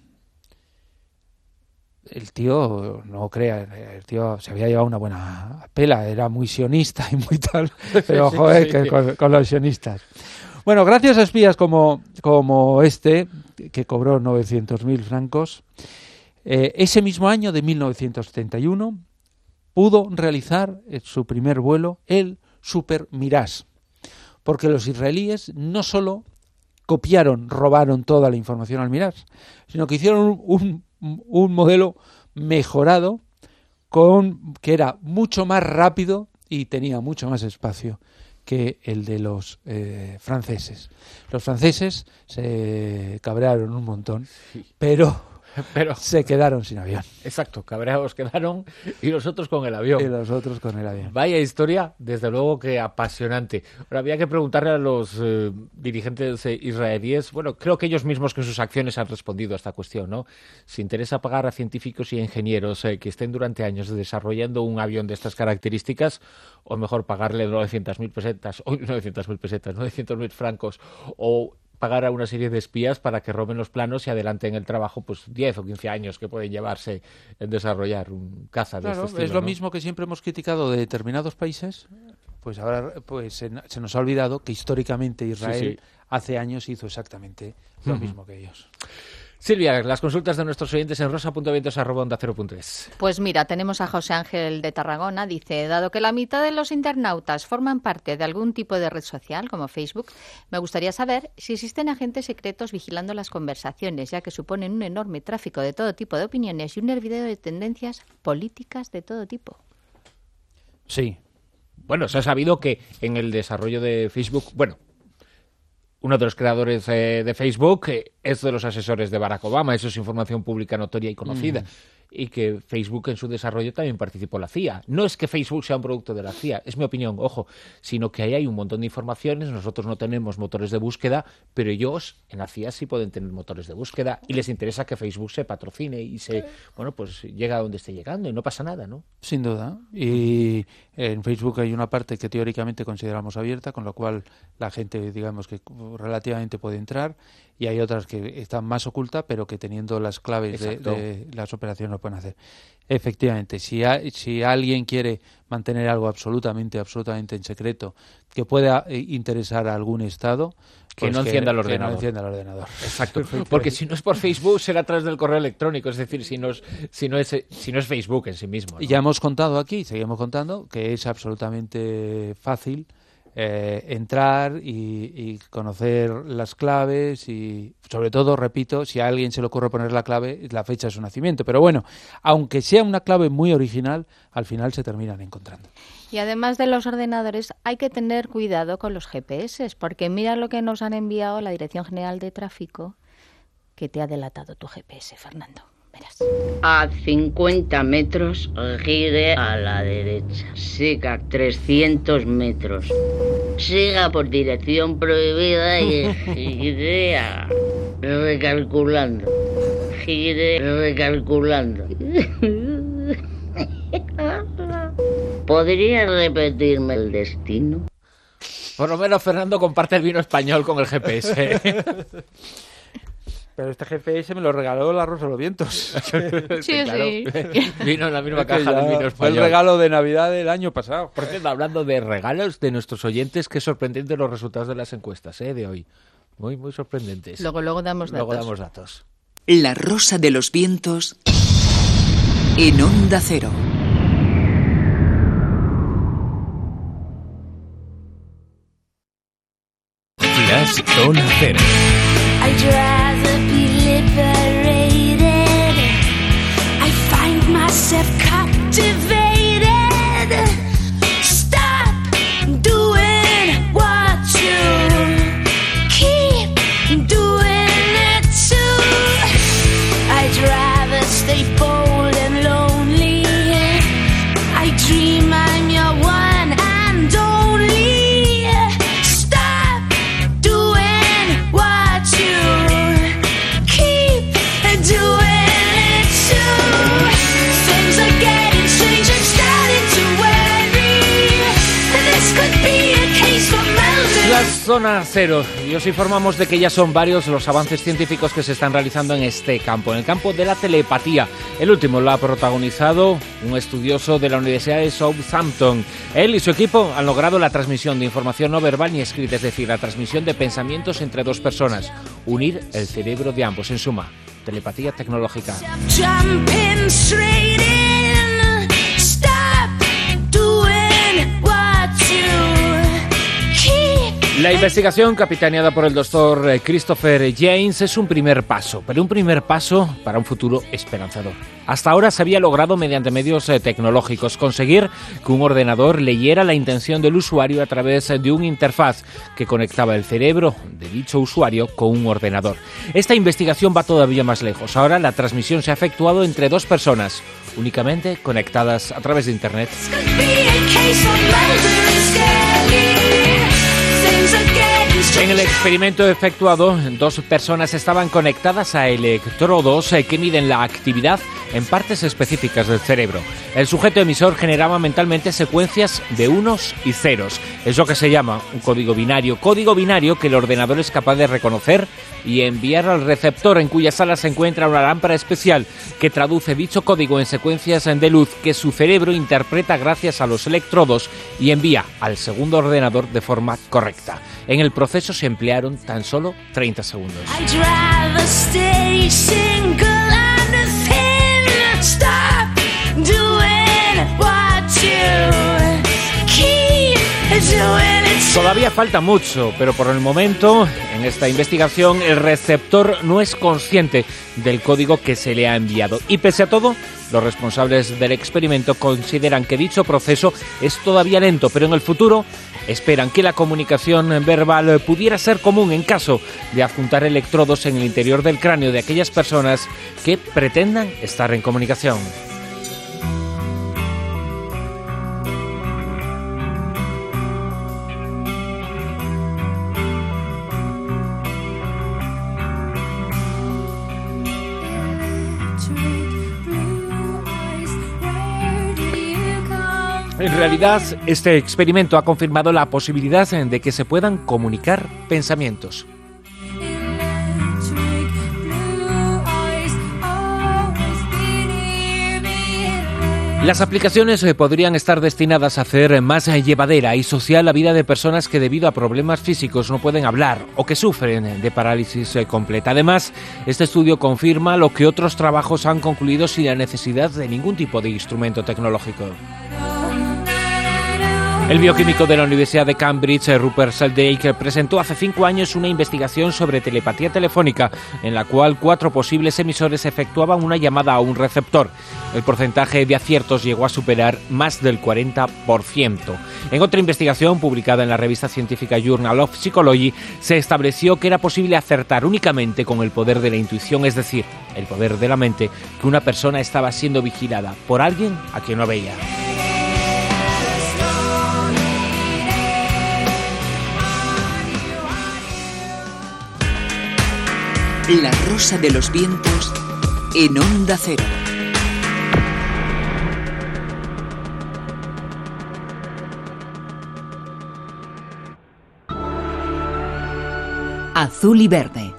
El tío, no crea, el tío se había llevado una buena pela, era muy sionista y muy tal, pero joder, sí, sí, que con, con los sionistas. Bueno, gracias a espías como, como este, que cobró novecientos mil francos, eh, ese mismo año de mil novecientos setenta y uno pudo realizar eh, su primer vuelo, el Super Mirage, porque los israelíes no solo copiaron, robaron toda la información al Mirage, sino que hicieron un, un, un modelo mejorado con que era mucho más rápido y tenía mucho más espacio que el de los eh, franceses. Los franceses se cabrearon un montón, pero... Pero se quedaron sin avión. Exacto, cabreados quedaron y los otros con el avión. Y los otros con el avión. Vaya historia, desde luego que apasionante. Ahora había que preguntarle a los eh, dirigentes eh, israelíes, bueno, creo que ellos mismos con sus acciones han respondido a esta cuestión, ¿no? ¿Se interesa pagar a científicos y ingenieros eh, que estén durante años desarrollando un avión de estas características, o mejor pagarle novecientas mil pesetas, o novecientas mil pesetas, novecientos mil francos, o pagar a una serie de espías para que roben los planos y adelanten el trabajo, pues diez o quince años que pueden llevarse en desarrollar un caza claro, de este estilo? Es lo ¿no? mismo que siempre hemos criticado de determinados países, pues ahora pues se, se nos ha olvidado que históricamente Israel sí, sí. hace años hizo exactamente lo uh-huh. mismo que ellos. Silvia, las consultas de nuestros oyentes en rosa punto vientos arroba onda cero punto es. Pues mira, tenemos a José Ángel de Tarragona. Dice, dado que la mitad de los internautas forman parte de algún tipo de red social, como Facebook, me gustaría saber si existen agentes secretos vigilando las conversaciones, ya que suponen un enorme tráfico de todo tipo de opiniones y un hervidero de tendencias políticas de todo tipo. Sí. Bueno, se ha sabido que en el desarrollo de Facebook, bueno, uno de los creadores eh, de Facebook eh, es de los asesores de Barack Obama, eso es información pública notoria y conocida. Mm. Y que Facebook en su desarrollo también participó la C I A. No es que Facebook sea un producto de la C I A, es mi opinión, ojo, sino que ahí hay un montón de informaciones, nosotros no tenemos motores de búsqueda, pero ellos en la C I A sí pueden tener motores de búsqueda y les interesa que Facebook se patrocine y se, bueno, pues llega a donde esté llegando y no pasa nada, ¿no? Sin duda. Y en Facebook hay una parte que teóricamente consideramos abierta, con lo cual la gente, digamos que relativamente puede entrar, y hay otras que están más ocultas, pero que teniendo las claves de, de las operaciones lo pueden hacer. Efectivamente, si, ha, si alguien quiere mantener algo absolutamente, absolutamente en secreto, que pueda eh, interesar a algún Estado, que pues no encienda el ordenador. Que no encienda el ordenador. Exacto. Porque si no es por Facebook, será a través del correo electrónico, es decir, si no es, si no es, si no es Facebook en sí mismo, ¿no? Ya hemos contado aquí, seguimos contando, que es absolutamente fácil Eh, entrar y, y conocer las claves y, sobre todo, repito, si a alguien se le ocurre poner la clave, la fecha de su nacimiento. Pero bueno, aunque sea una clave muy original, al final se terminan encontrando. Y además de los ordenadores, hay que tener cuidado con los G P S, porque mira lo que nos han enviado la Dirección General de Tráfico, que te ha delatado tu G P S, Fernando. Verás. A cincuenta metros, gire a la derecha. Siga trescientos metros. Siga por dirección prohibida y gire a... recalculando. Gire recalculando. ¿Podría repetirme el destino? Por lo menos Fernando comparte el vino español con el G P S. Pero este G P S me lo regaló la Rosa de los Vientos. Sí, sí. Claro. Vino en la misma es caja del vino español. Fue el regalo de Navidad del año pasado. Por cierto, hablando de regalos de nuestros oyentes, qué sorprendente los resultados de las encuestas ¿eh? de hoy. Muy, muy sorprendentes. Luego, luego damos datos. Luego damos datos. La Rosa de los Vientos en Onda Cero. Flash Zona Cero. I'd rather be liberated. I find myself captivated. Stop doing what you keep doing it too. I'd rather Zona Cero, y os informamos de que ya son varios los avances científicos que se están realizando en este campo, en el campo de la telepatía. El último lo ha protagonizado un estudioso de la Universidad de Southampton. Él y su equipo han logrado la transmisión de información no verbal ni escrita, es decir, la transmisión de pensamientos entre dos personas, unir el cerebro de ambos, en suma, telepatía tecnológica. Jumping straight in, stop doing what you keep. La investigación, capitaneada por el doctor Christopher James, es un primer paso, pero un primer paso para un futuro esperanzador. Hasta ahora se había logrado, mediante medios eh, tecnológicos, conseguir que un ordenador leyera la intención del usuario a través de una interfaz que conectaba el cerebro de dicho usuario con un ordenador. Esta investigación va todavía más lejos. Ahora la transmisión se ha efectuado entre dos personas, únicamente conectadas a través de Internet. En el experimento efectuado, dos personas estaban conectadas a electrodos que miden la actividad en partes específicas del cerebro. El sujeto emisor generaba mentalmente secuencias de unos y ceros. Es lo que se llama un código binario. Código binario que el ordenador es capaz de reconocer y enviar al receptor, en cuya sala se encuentra una lámpara especial que traduce dicho código en secuencias de luz que su cerebro interpreta gracias a los electrodos y envía al segundo ordenador de forma correcta. En el proceso se emplearon tan solo treinta segundos. Todavía falta mucho, pero por el momento, en esta investigación, el receptor no es consciente del código que se le ha enviado. Y pese a todo, los responsables del experimento consideran que dicho proceso es todavía lento, pero en el futuro esperan que la comunicación verbal pudiera ser común en caso de adjuntar electrodos en el interior del cráneo de aquellas personas que pretendan estar en comunicación. En realidad, este experimento ha confirmado la posibilidad de que se puedan comunicar pensamientos. Las aplicaciones podrían estar destinadas a hacer más llevadera y social la vida de personas que debido a problemas físicos no pueden hablar o que sufren de parálisis completa. Además, este estudio confirma lo que otros trabajos han concluido sin la necesidad de ningún tipo de instrumento tecnológico. El bioquímico de la Universidad de Cambridge, Rupert Sheldrake, presentó hace cinco años una investigación sobre telepatía telefónica en la cual cuatro posibles emisores efectuaban una llamada a un receptor. El porcentaje de aciertos llegó a superar más del cuarenta por ciento. En otra investigación publicada en la revista científica Journal of Psychology, se estableció que era posible acertar únicamente con el poder de la intuición, es decir, el poder de la mente, que una persona estaba siendo vigilada por alguien a quien no veía. La Rosa de los Vientos en Onda Cero. Azul y verde.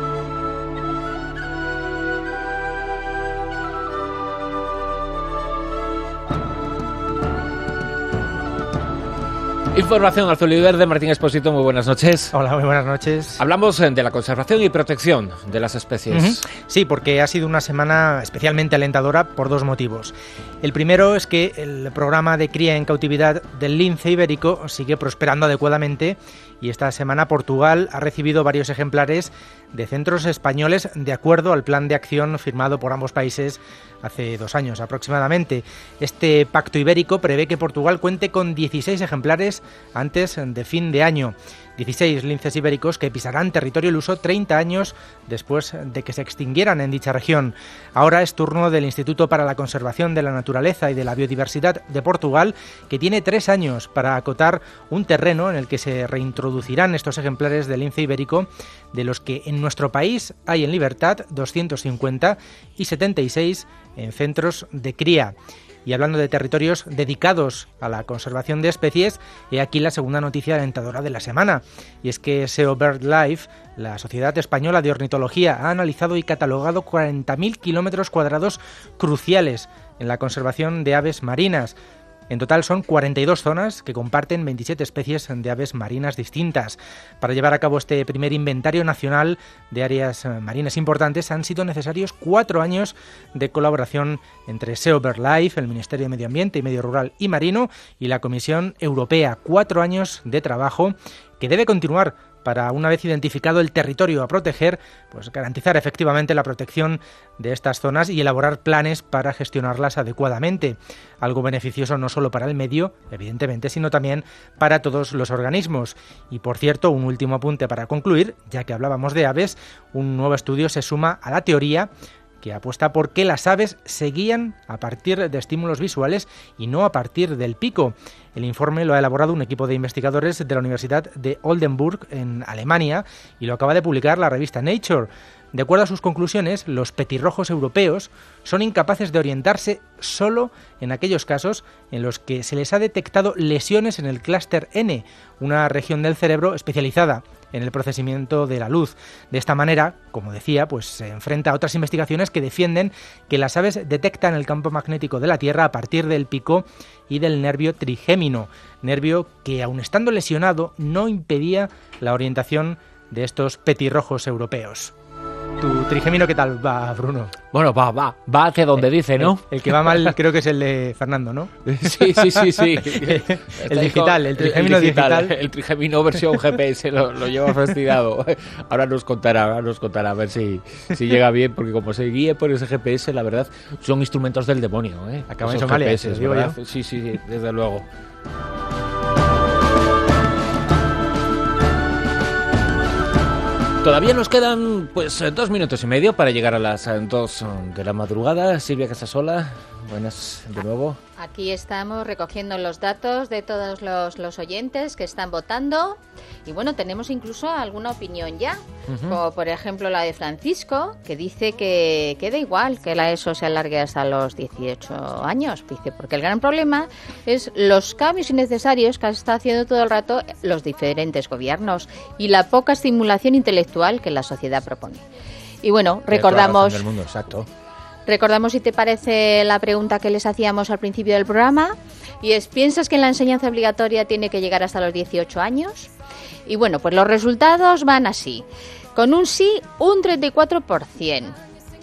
Información azul y verde, Martín Expósito, muy buenas noches. Hola, muy buenas noches. Hablamos de la conservación y protección de las especies. Uh-huh. Sí, porque ha sido una semana especialmente alentadora por dos motivos. El primero es que el programa de cría en cautividad del lince ibérico sigue prosperando adecuadamente y esta semana Portugal ha recibido varios ejemplares de centros españoles de acuerdo al plan de acción firmado por ambos países hace dos años aproximadamente. Este pacto ibérico prevé que Portugal cuente con dieciséis ejemplares antes de fin de año. dieciséis linces ibéricos que pisarán territorio luso treinta años después de que se extinguieran en dicha región. Ahora es turno del Instituto para la Conservación de la Naturaleza y de la Biodiversidad de Portugal, que tiene tres años para acotar un terreno en el que se reintroducirán estos ejemplares de lince ibérico, de los que en nuestro país hay en libertad doscientos cincuenta y setenta y seis en centros de cría. Y hablando de territorios dedicados a la conservación de especies, he aquí la segunda noticia alentadora de la semana. Y es que S E O BirdLife, la Sociedad Española de Ornitología, ha analizado y catalogado cuarenta mil kilómetros cuadrados cruciales en la conservación de aves marinas. En total son cuarenta y dos zonas que comparten veintisiete especies de aves marinas distintas. Para llevar a cabo este primer inventario nacional de áreas marinas importantes han sido necesarios cuatro años de colaboración entre S E O BirdLife, el Ministerio de Medio Ambiente y Medio Rural y Marino y la Comisión Europea. Cuatro años de trabajo que debe continuar para, una vez identificado el territorio a proteger, pues garantizar efectivamente la protección de estas zonas y elaborar planes para gestionarlas adecuadamente. Algo beneficioso no solo para el medio, evidentemente, sino también para todos los organismos. Y por cierto, un último apunte para concluir, ya que hablábamos de aves, un nuevo estudio se suma a la teoría que apuesta por que las aves se guían a partir de estímulos visuales y no a partir del pico. El informe lo ha elaborado un equipo de investigadores de la Universidad de Oldenburg, en Alemania, y lo acaba de publicar la revista Nature. De acuerdo a sus conclusiones, los petirrojos europeos son incapaces de orientarse solo en aquellos casos en los que se les ha detectado lesiones en el clúster N, una región del cerebro especializada en el procesamiento de la luz. De esta manera, como decía, pues se enfrenta a otras investigaciones que defienden que las aves detectan el campo magnético de la Tierra a partir del pico y del nervio trigémino, nervio que, aun estando lesionado, no impedía la orientación de estos petirrojos europeos. ¿Tu trigémino qué tal va, Bruno? Bueno, va, va, va hacia donde el, dice, ¿no? El, el que va mal creo que es el de Fernando, ¿no? Sí, sí, sí, sí. el digital, el trigémino el digital, digital. El trigémino versión G P S lo, lo lleva fastidiado. Ahora nos contará, ahora nos contará a ver si, si llega bien, porque como se guíe por ese G P S, la verdad, son instrumentos del demonio, ¿eh? Acaban en Somalia, G P S, digo ¿verdad? yo. Sí, sí, sí, desde luego. Todavía nos quedan pues dos minutos y medio para llegar a las dos de la madrugada. Silvia Casasola, buenas de nuevo. Aquí estamos recogiendo los datos de todos los, los oyentes que están votando y bueno, tenemos incluso alguna opinión ya, uh-huh. como por ejemplo la de Francisco, que dice que, que da igual que la ESO se alargue hasta los dieciocho años, dice, porque el gran problema es los cambios innecesarios que está haciendo todo el rato los diferentes gobiernos y la poca estimulación intelectual que la sociedad propone. Y bueno, recordamos... Del mundo, exacto. Recordamos, si te parece, la pregunta que les hacíamos al principio del programa, y es: ¿piensas que la enseñanza obligatoria tiene que llegar hasta los dieciocho años? Y bueno, pues los resultados van así. Con un sí, un treinta y cuatro por ciento.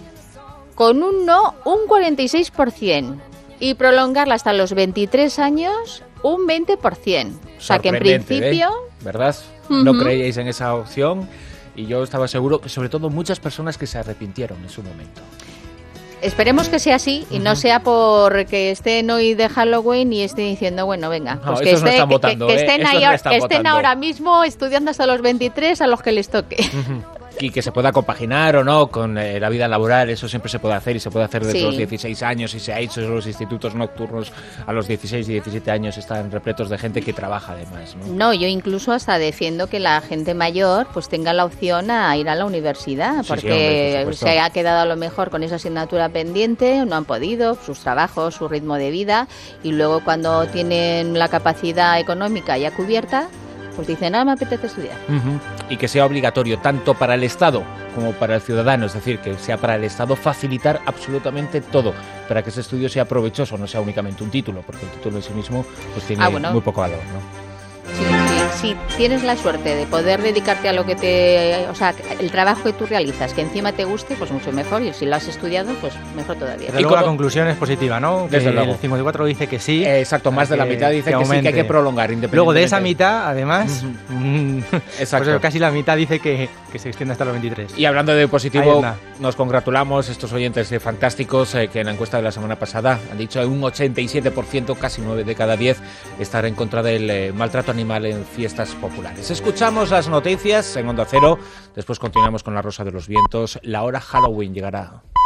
Con un no, un cuarenta y seis por ciento. Y prolongarla hasta los veintitrés años, un veinte por ciento. O sea que en principio... ¿eh? ¿Verdad? Uh-huh. No creíais en esa opción y yo estaba seguro que sobre todo muchas personas que se arrepintieron en su momento. Esperemos que sea así y uh-huh. no sea porque estén hoy de Halloween y estén diciendo, bueno, venga, pues no, que, esté, no votando, que, que, estén, eh, ahí, no que estén votando. ahora mismo estudiando hasta los veintitrés a los que les toque. Uh-huh. Y que se pueda compaginar o no con eh, la vida laboral, eso siempre se puede hacer y se puede hacer desde sí. los dieciséis años y se ha hecho. Los institutos nocturnos a los dieciséis y diecisiete años están repletos de gente que trabaja además, ¿no? No, yo incluso hasta defiendo que la gente mayor pues tenga la opción a ir a la universidad, sí, porque sí, hombre, se ha quedado a lo mejor con esa asignatura pendiente, no han podido, sus trabajos, su ritmo de vida, y luego cuando tienen la capacidad económica ya cubierta, pues dicen, ah, me apetece estudiar. Uh-huh. Y que sea obligatorio tanto para el Estado como para el ciudadano, es decir, que sea para el Estado facilitar absolutamente todo para que ese estudio sea provechoso, no sea únicamente un título, porque el título en sí mismo pues tiene ah, bueno. muy poco valor, ¿no? Sí, sí, si tienes la suerte de poder dedicarte a lo que te... O sea, el trabajo que tú realizas, que encima te guste, pues mucho mejor. Y si lo has estudiado, pues mejor todavía. Desde luego la conclusión es positiva, ¿no? Desde que luego. El cincuenta y cuatro dice que sí. Eh, exacto, más de la mitad dice que, que sí, que hay que prolongar, independientemente. Luego de esa mitad, además, uh-huh. exacto. Pues casi la mitad dice que, que se extiende hasta los veintitrés. Y hablando de positivo, nos congratulamos, estos oyentes eh, fantásticos, eh, que en la encuesta de la semana pasada han dicho un ochenta y siete por ciento, casi nueve de cada diez, estar en contra del eh, maltrato animal en fiestas populares. Escuchamos las noticias en Onda Cero, después continuamos con La Rosa de los Vientos. La hora Halloween llegará.